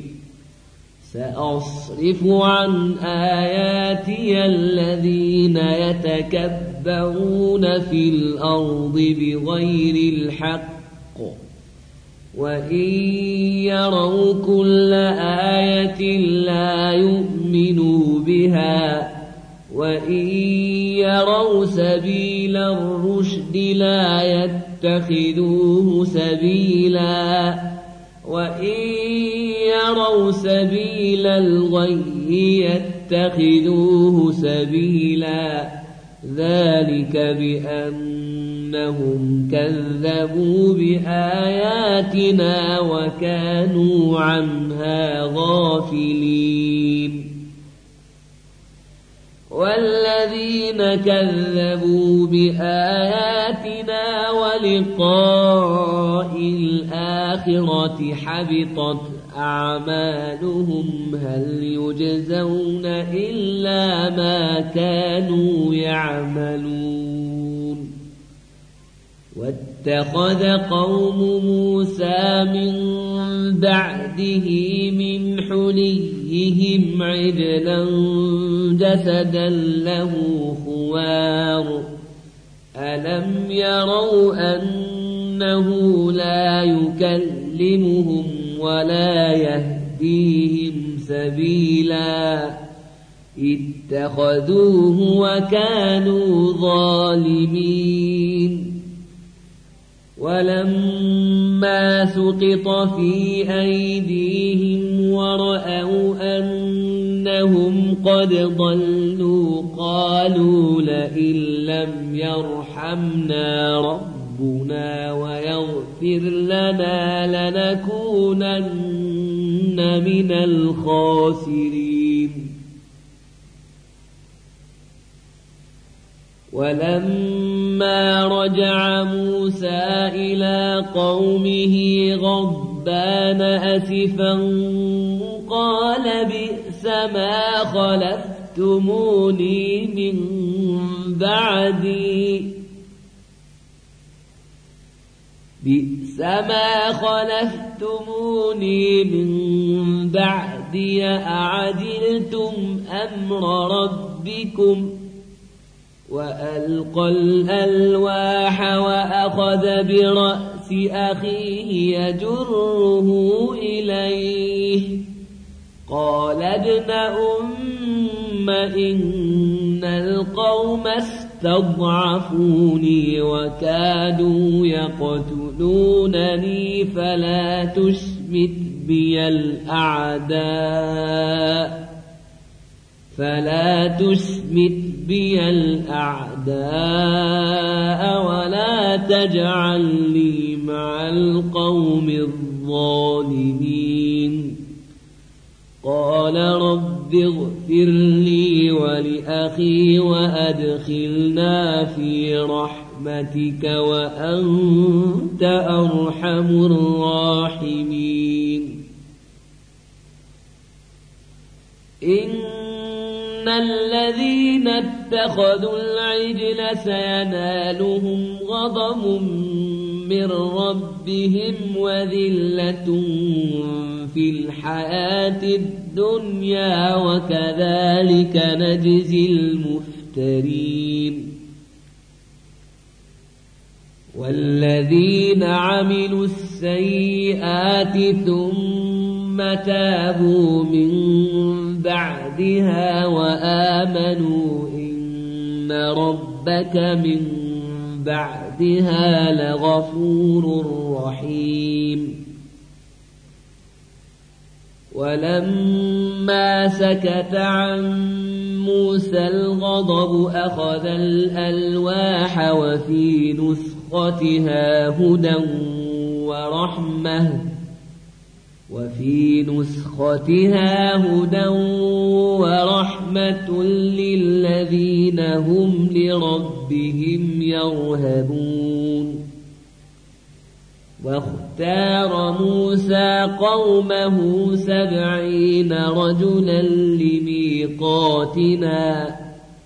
سأصرف عن آياتي الذين يتكبرون في الأرض بغير الحق وإن يروا كل آية لا يؤمنوا بها وإن يروا سبيل الرشد لا يتخذوه سبيلا وإن يروا سبيل الغي يتخذوه سبيلا ذلك بأنهم كذبوا بآياتنا وكانوا عنها غافلين والذين كذبوا بآياتنا ولقاء الآخرة حبطت أعمالهم هل يجزون إلا ما كانوا يعملون واتخذ قوم موسى من بعده من حليهم عجلا جسدا له خوار ألم يروا أنه لا يكلمهم ولا يهديهم سبيلا اتخذوه وكانوا ظالمين ولما سقط في أيديهم ورأوا أنهم قد ضلوا قالوا لئن لم يرحمنا ربنا ويغفر لنا لنكونن من الخاسرين ولما رجع موسى إلى قومه غضبان أسفا قال بئس ما خلفتموني من بعدي بئس ما خلفتموني من بعدي أعجلتم أمر ربكم وألقى الألواح وأخذ برأس أخيه يجره إليه قال ابن أم إن القوم استضعفوني وكادوا يقتلونني فلا تشمت بي الأعداء فلا تشمت بي الأعداء ولا تجعلني مع القوم الظالمين قال رب اغفر لي ولأخي وأدخلنا في رحمتك وأنت أرحم الراحمين إن الذين اتخذوا العجل سينالهم غضب من ربهم وذلة في الحياة الدنيا وكذلك نجزي المفترين والذين عملوا السيئات ثم تابوا من بعدها وآمنوا إن ربك من بعدها لغفور رحيم ولما سكت عن موسى الغضب أخذ الألواح وفي نسختها هدى ورحمة وفي نسختها هدى ورحمة للذين هم لربهم يرهبون واختار موسى قومه سبعين رجلا لميقاتنا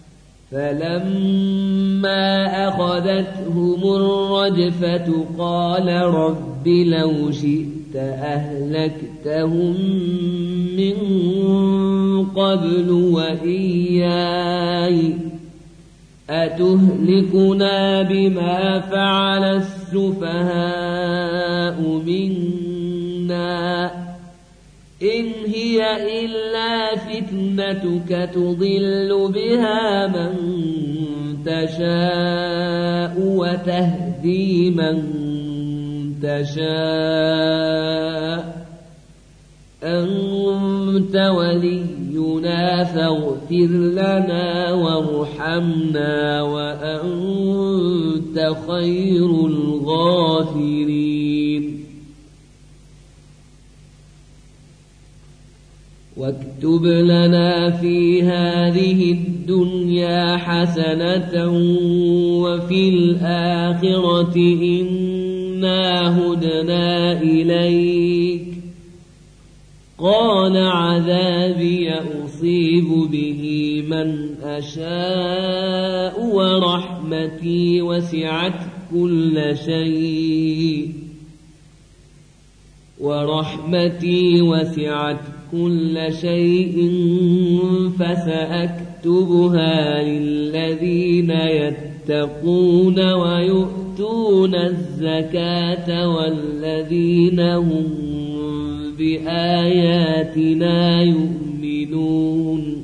فلما أخذتهم الرجفة قال رب لو شئت أهلكتهم من قبل وإياي أتهلكنا بما فعل السفهاء منا إن هي إلا فتنتك تضل بها من تشاء وتهدي من تشاء أنت ولينا فاغفر لنا وارحمنا وأنت خير الغافرين واكتب لنا في هذه الدنيا حسنة وفي الآخرة إنا هدنا إليك قال عذابي أصيب به من أشاء ورحمتي وسعت كل شيء ورحمتي وسعت كل شيء فسأكتبها للذين يتقون ويؤتون الزكاة والذين هم بآياتنا يؤمنون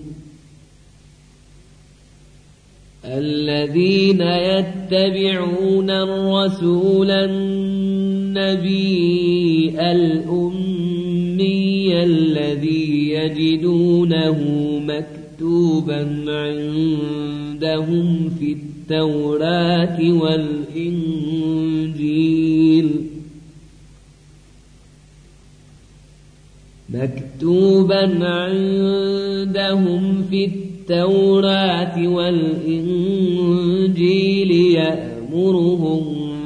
الذين يتبعون الرسول النبي الأمي الذي يجدونه مكتوبا عندهم في التوراة والإنجيل مكتوبا عندهم في التوراة والإنجيل يأمرهم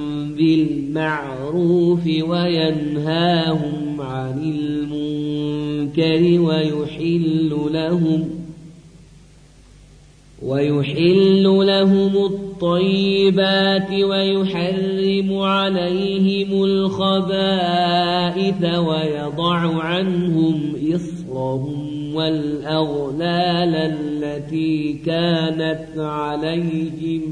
بالمعروف وينهاهم عن المنكر ويحل لهم ويحل لهم الطيبات ويحرم عليهم الخبائث ويضع عنهم إصرهم والأغلال التي كانت عليهم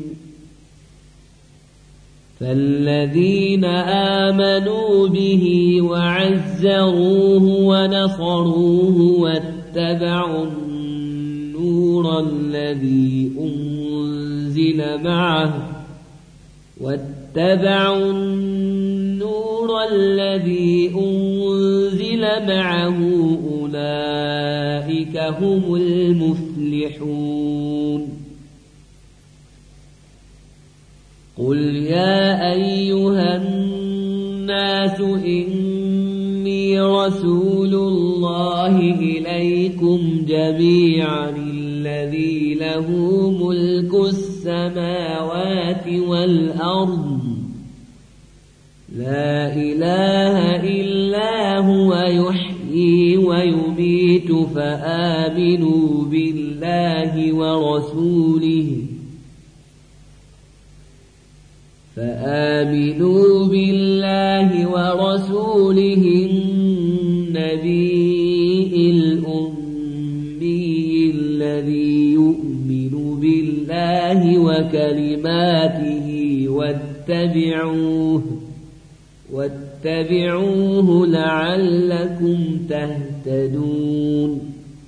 فالذين آمنوا به وعزروه ونصروه واتبعوا النور الذي أنزل معه واتبعوا النور الذي أنزل معه أولئك هم المفلحون قل يا أيها الناس إني رسول الله إليكم جميعا الذي له ملك السماوات والأرض لا إله إلا هو يحيي ويميت فآمنوا بالله ورسوله فآمنوا بالله ورسوله النبي الأمي الذي يؤمن بالله وكلماته واتبعوه واتبعوه لعلكم تهتدون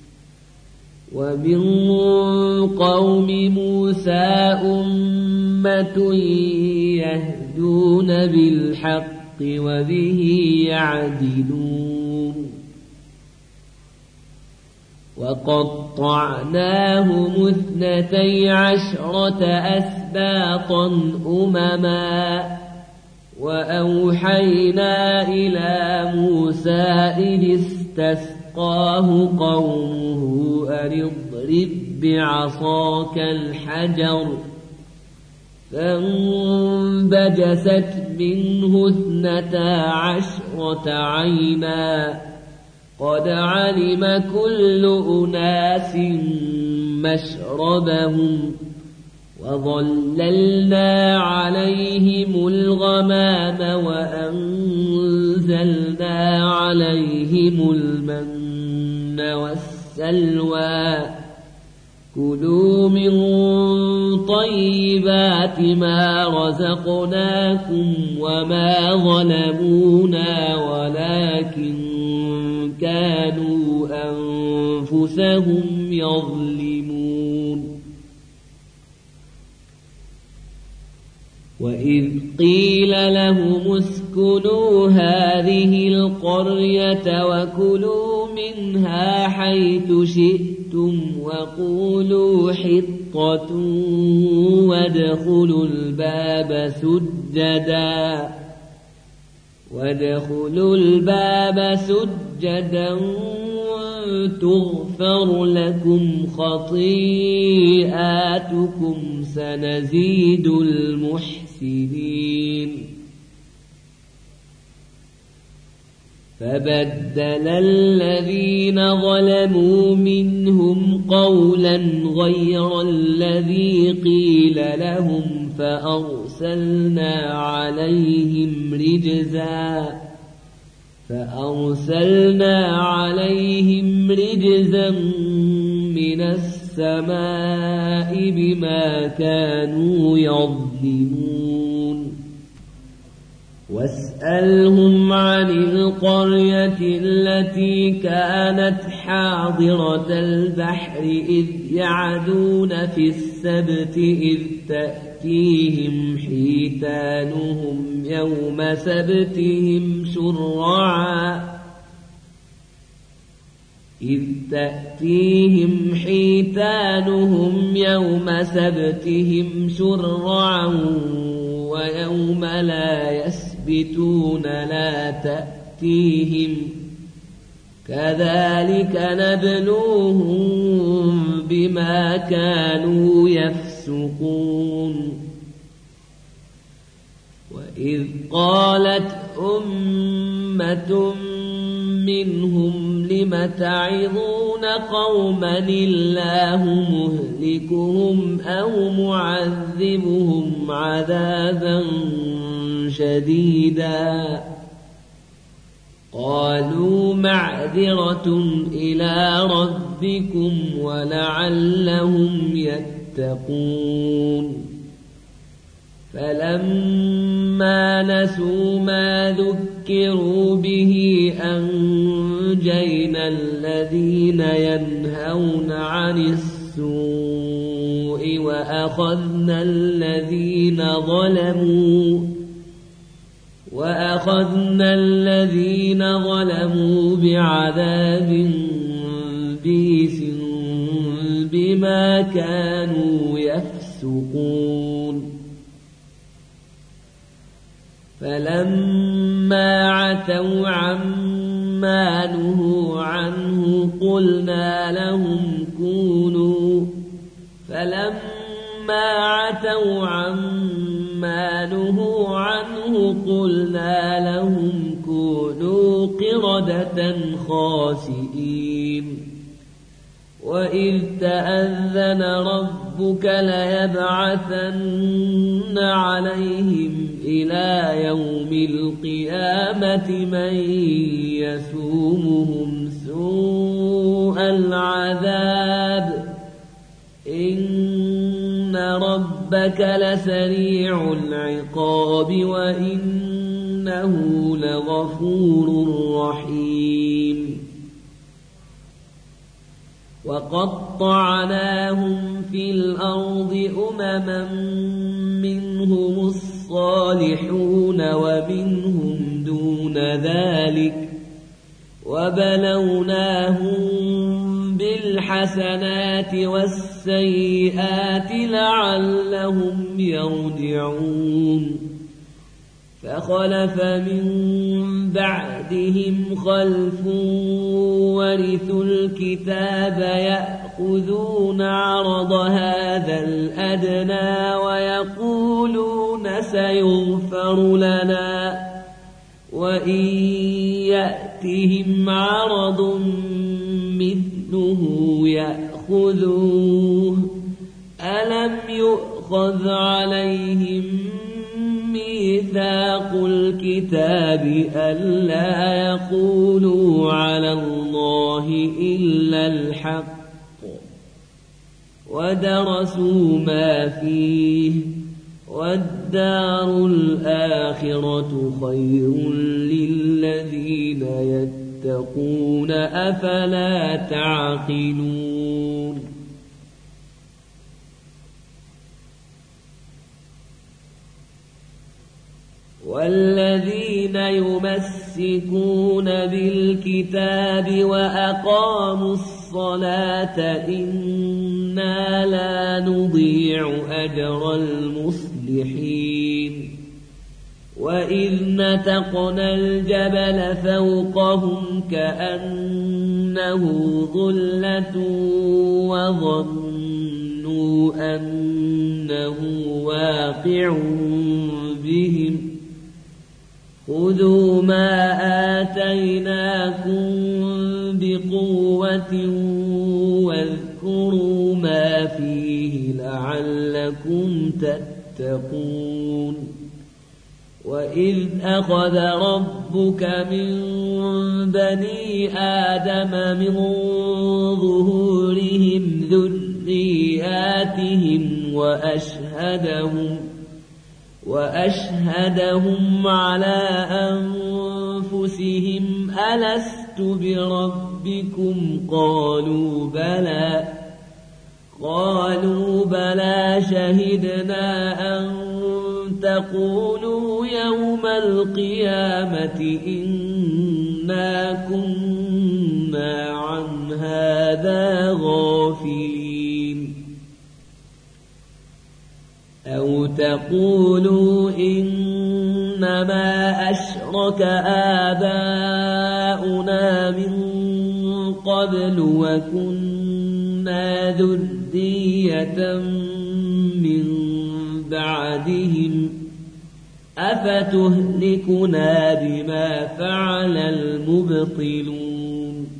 ومن قوم موسى أمة يهدون بالحق وبه يعدلون وقطعناهم اثنتي عشرة أسباطا أمما وأوحينا إلى موسى إذ استسقاه قومه أن اضرب بعصاك الحجر فانبجست منه اثنتا عشرة عينا قد علم كل أناس مشربهم وظللنا عليهم الغمام وأنزلنا عليهم المن والسلوى كلوا من طيبات ما رزقناكم وما ظلمونا ولكن كانوا أنفسهم يظلمون وإذ قيل لهم اسكنوا هذه القرية وكلوا منها حيث شئتم وقولوا حطة وادخلوا الباب سجدا وادخلوا الباب سجدا تغفر لكم خطيئاتكم سنزيد المحسنين فبدل الذين ظلموا منهم قولا غير الذي قيل لهم فأرسلنا عليهم رجزا فأرسلنا عليهم رجزا من السماء بما كانوا يظلمون واسألهم عن القرية التي كانت حاضرة البحر إذ يعدون في السبت إذ تأتيهم حيتانهم يوم سبتهم شرعا إذ تأتيهم حيتانهم يوم سبتهم شرعا ويوم لا يسبتون لا تأتيهم كذلك نبلوهم بما كانوا يفسقون وإذ قالت أمة منهم لم تعظون قوما الله مهلكهم أو معذبهم عذابا شديدا قالوا معذرة إلى ربكم ولعلهم يتقون فلما نسوا ما ذكروا به أنجينا الذين ينهون عن السوء وأخذنا الذين ظلموا وأخذنا الذين ظلموا بعذاب بئيس بما كانوا يفسقون فلما عتوا عما نهوا عنه قلنا لهم كونوا فلما عتوا عما نهوا عنه قلنا لهم كونوا قردة خاسئين وإذ تأذن ربك ليبعثن عليهم إلى يوم القيامة من يسومهم سوء العذاب إن ربك لسريع العقاب وإنه لغفور رحيم وقطعناهم في الأرض أمما منهم الصالحون ومنهم دون ذلك وبلوناهم بالحسنات والسيئات لعلهم يرجعون فخلف من بعدهم خلف ورثوا الكتاب يأخذون عرض هذا الأدنى ويقولون سيغفر لنا وإن يأتهم عرض مثله يأخذوه ألم يؤخذ عليهم ميثاق الكتاب ألا يقولوا على الله إلا الحق ودرسوا ما فيه والدار الآخرة خير للذين يتقون أفلا تعقلون والذين يمسكون بالكتاب وأقاموا الصلاة إنا لا نضيع أجر المصلحين وإذ نتقنا الجبل فوقهم كأنه ظلة وظنوا أنه واقع بهم خذوا ما آتيناكم بقوة واذكروا ما فيه لعلكم تتقون وإذ أخذ ربك من بني آدم من ظهورهم ذرياتهم وأشهدهم وأشهدهم على أنفسهم ألست بربكم قالوا بلى قالوا بلى شهدنا أن تقولوا يوم القيامة إنا كنا عن هذا غافلين أو تقولوا إنما أشرك آباؤنا من قبل وكنا ذرية من بعدهم أفتهلكنا بما فعل المبطلون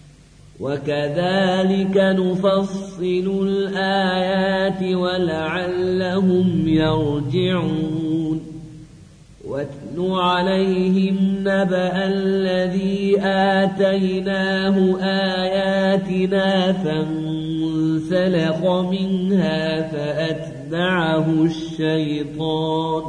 وكذلك نفصل الآيات ولعلهم يرجعون واتل عليهم نبأ الذي آتيناه آياتنا فانسلخ منها فأتبعه الشيطان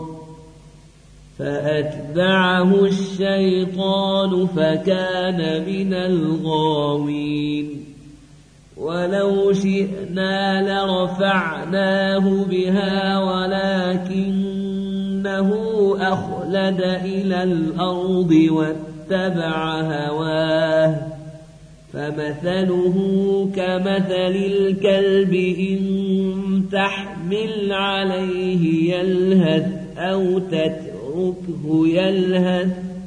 فأتبعه الشيطان فكان من الغاوين ولو شئنا لرفعناه بها ولكنه أخلد إلى الأرض واتبع هواه فمثله كمثل الكلب إن تحمل عليه يلهث أو تتركه يلهث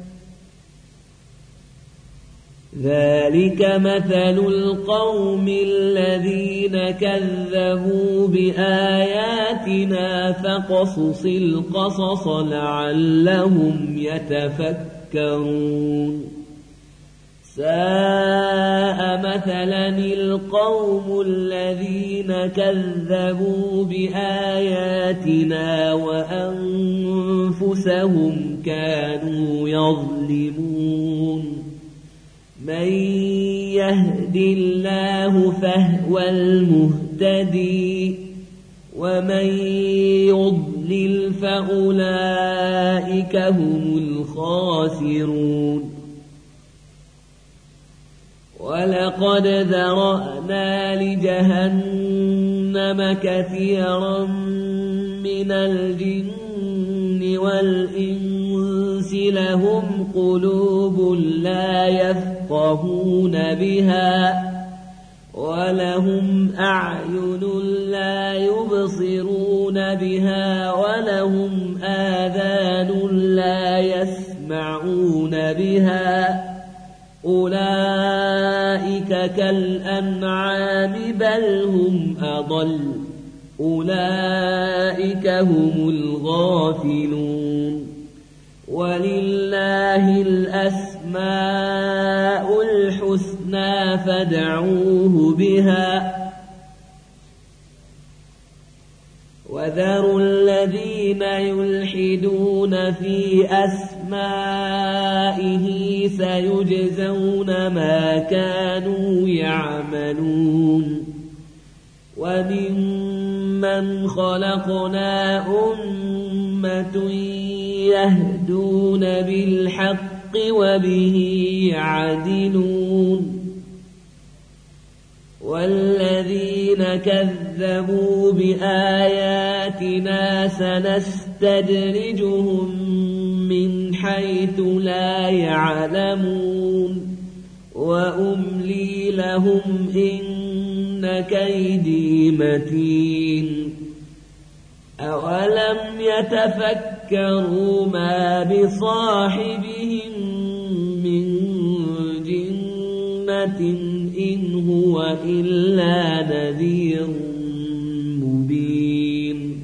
ذلك مثل القوم الذين كذبوا بآياتنا فقصص القصص لعلهم يتفكرون ساء مثلا القوم الذين كذبوا بآياتنا وأنفسهم كانوا يظلمون من يهد الله فهو المهتدي ومن يضلل فأولئك هم الخاسرون ولقد ذرأنا لجهنم كثيرا من الجن والإنس لهم قلوب لا يفقهون بها ولهم أعين لا يبصرون بها ولهم آذان لا يسمعون بها أولئك كالأنعام بل هم أضل أولئك هم الغافلون ولله الأسماء الحسنى فادعوه بها وذروا الذين يلحدون في أسمائه سيجزون ما كانوا يعملون وممن خلقنا أمة يهدون بالحق وبه يعدلون والذين كذبوا بآياتنا سنستدرجهم حيث لا يعلمون وأملي لهم إن كيدي متين أولم يتفكروا ما بصاحبهم من جنة إن هو إلا نذير مبين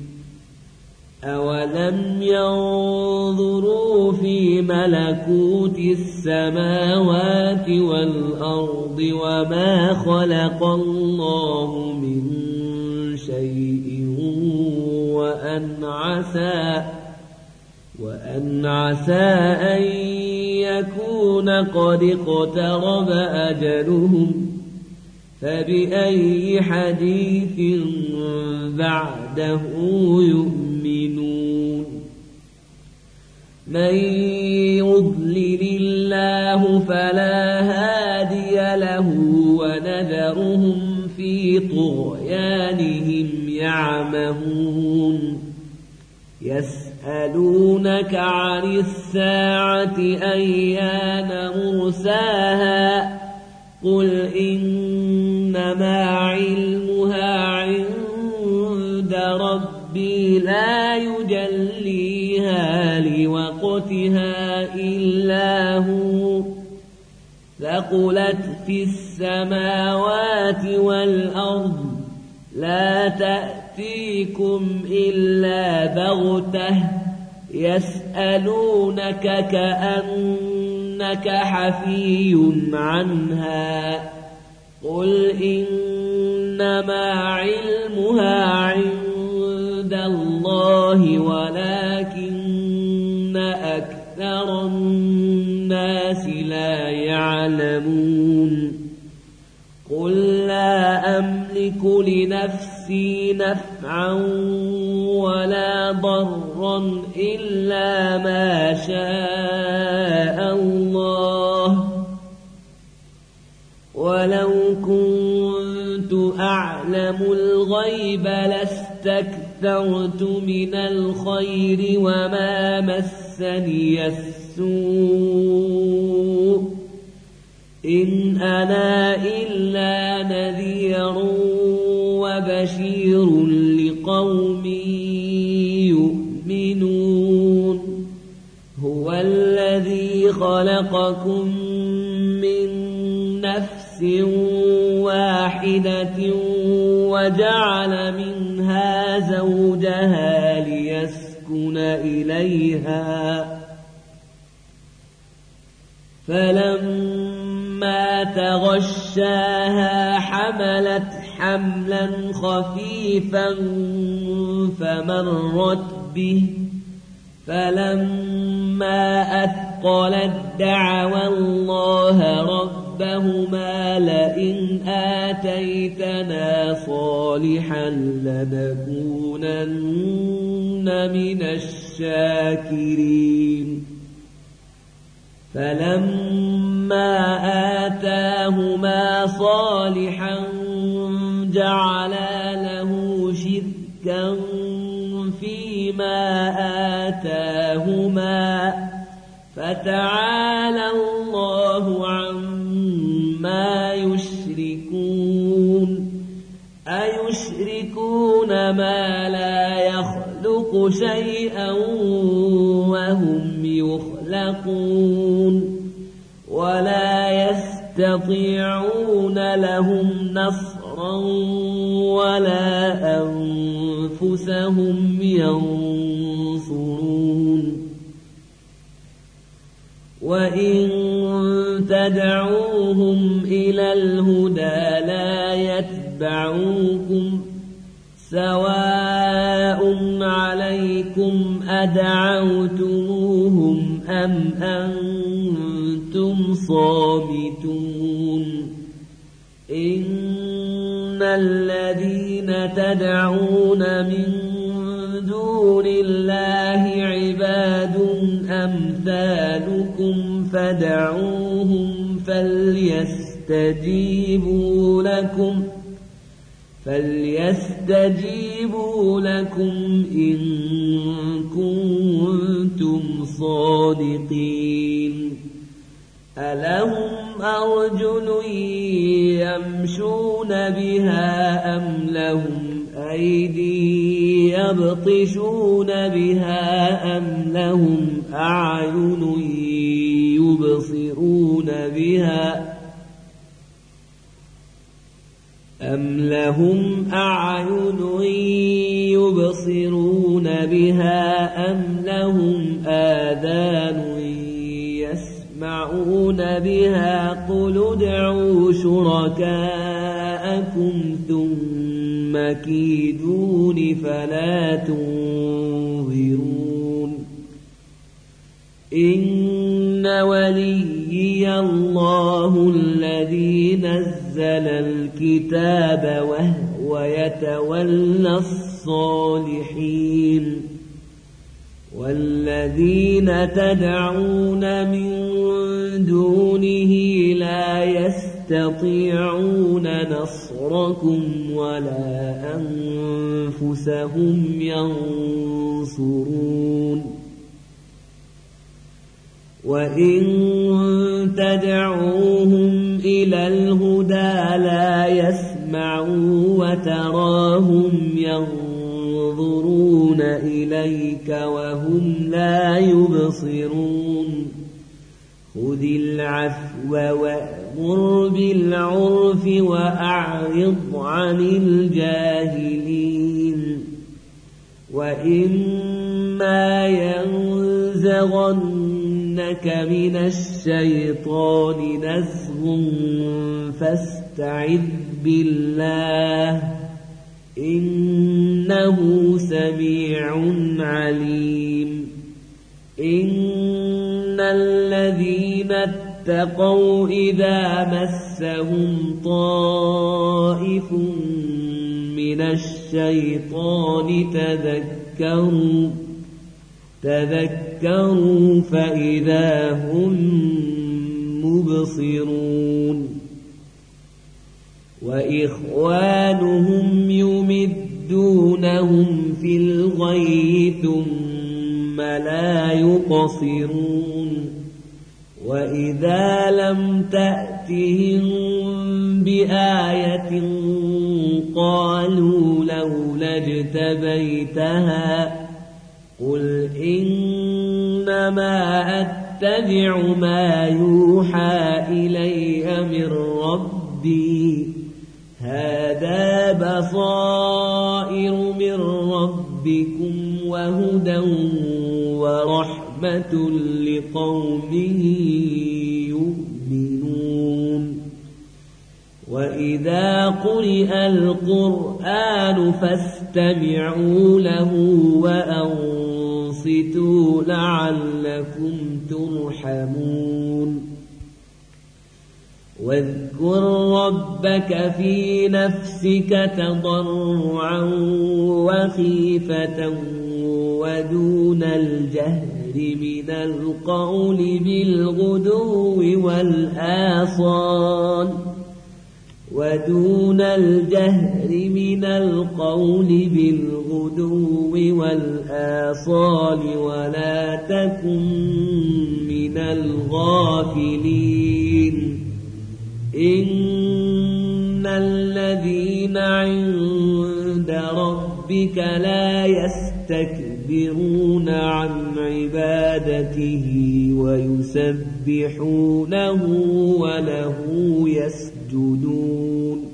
أولم ينظروا في ملكوت السماوات والأرض وما خلق الله من شيء وأن عسى وأن عسى أن يكون قد اقترب أجلهم فبأي حديث بعده يؤمنون من يضلل الله فلا هادي له ونذرهم في طغيانهم يعمهون يسألونك عن الساعة أيان مرساها قل إنما علمها عند ربي لا يجليها لوقتها إلا هو ثقلت في السماوات والأرض لا تأتيكم إلا بغتة يسألونك كأنك حفي عنها قل إنما علمها عند الله ولكن أكثر الناس لا يعلمون قل لا أملك لنفسي نفعا ولا ضرا إلا ما شاء الله ولو كنت أعلم الغيب لاستكثرت من الخير وما مسني السوء إن أنا إلا نذير وبشير لقوم يؤمنون هو الذي خلقكم من نفس واحدة وجعل منها زوجها ليسكن إليها فلما تغشاها حملت حملا خفيفا فمرت به فلما أثقلت دعوا الله ربهما لئن آتيتنا صالحا لنكونن من الشاكرين فلما آتاهما صالحا جعلا له شركا فيما آتاهما فتعالى الله عما يشركون أيشركون ما لا يخلق شيئا وهم يخلقون ولا يستطيعون لهم نصرا ولا أنفسهم ينصرون وإن تدعوهم إلى الهدى لا يتبعوكم سواء عليكم أدعوتموهم أم أنتم صامتون إن الذين تدعون من دون الله عباد أمثالكم فدعوهم فليستجيبوا لكم فليستجيبوا لكم إن كنتم صادقين ألهم أرجل يمشون بها أم لهم أيدي يبطشون بها أم لهم أعين يبصرون بها أم لهم أعين يبصرون بها أم لهم آذان يسمعون بها قل ادعوا شركاءكم ثم كيدون فلا تنظرون إن وليي الله الذي نزل الكتاب وهو يتولى الصالحين والذين تدعون من دونه لا يستطيعون نصركم ولا أنفسهم ينصرون وإن تدعوهم إلى الهدى لا يسمعوا وتراهم ينظرون إليك وهم لا يبصرون خذ العفو وأمر بالعرف وأعرض عن الجاهلين وإما ينزغنك من الشيطان نزغ فاستعذ بالله إنه سميع عليم إن الذين اتقوا إذا مسهم طائف من الشيطان تذكروا تذكروا فإذا هم مبصرون وإخوانهم يمدونهم في الغي ثم لا يقصرون وإذا لم تأتهم بآية قالوا لولا اجتبيتها قل إنما أتبع ما يوحى إلي من ربي هذا بصائر من ربكم وهدى ورحمة لقوم يؤمنون وإذا قرئ القرآن فاستمعوا له وأنصتوا لعلكم ترحمون واذكر ربك في نفسك تضرعا وخيفة ودون الجهر من القول بالغدو والآصال ودون الجهر من القول بالغدو والآصال ولا تكن من الغافلين إن الذين عند ربك لا يستكبرون عن عبادته ويسبحونه وله يسجدون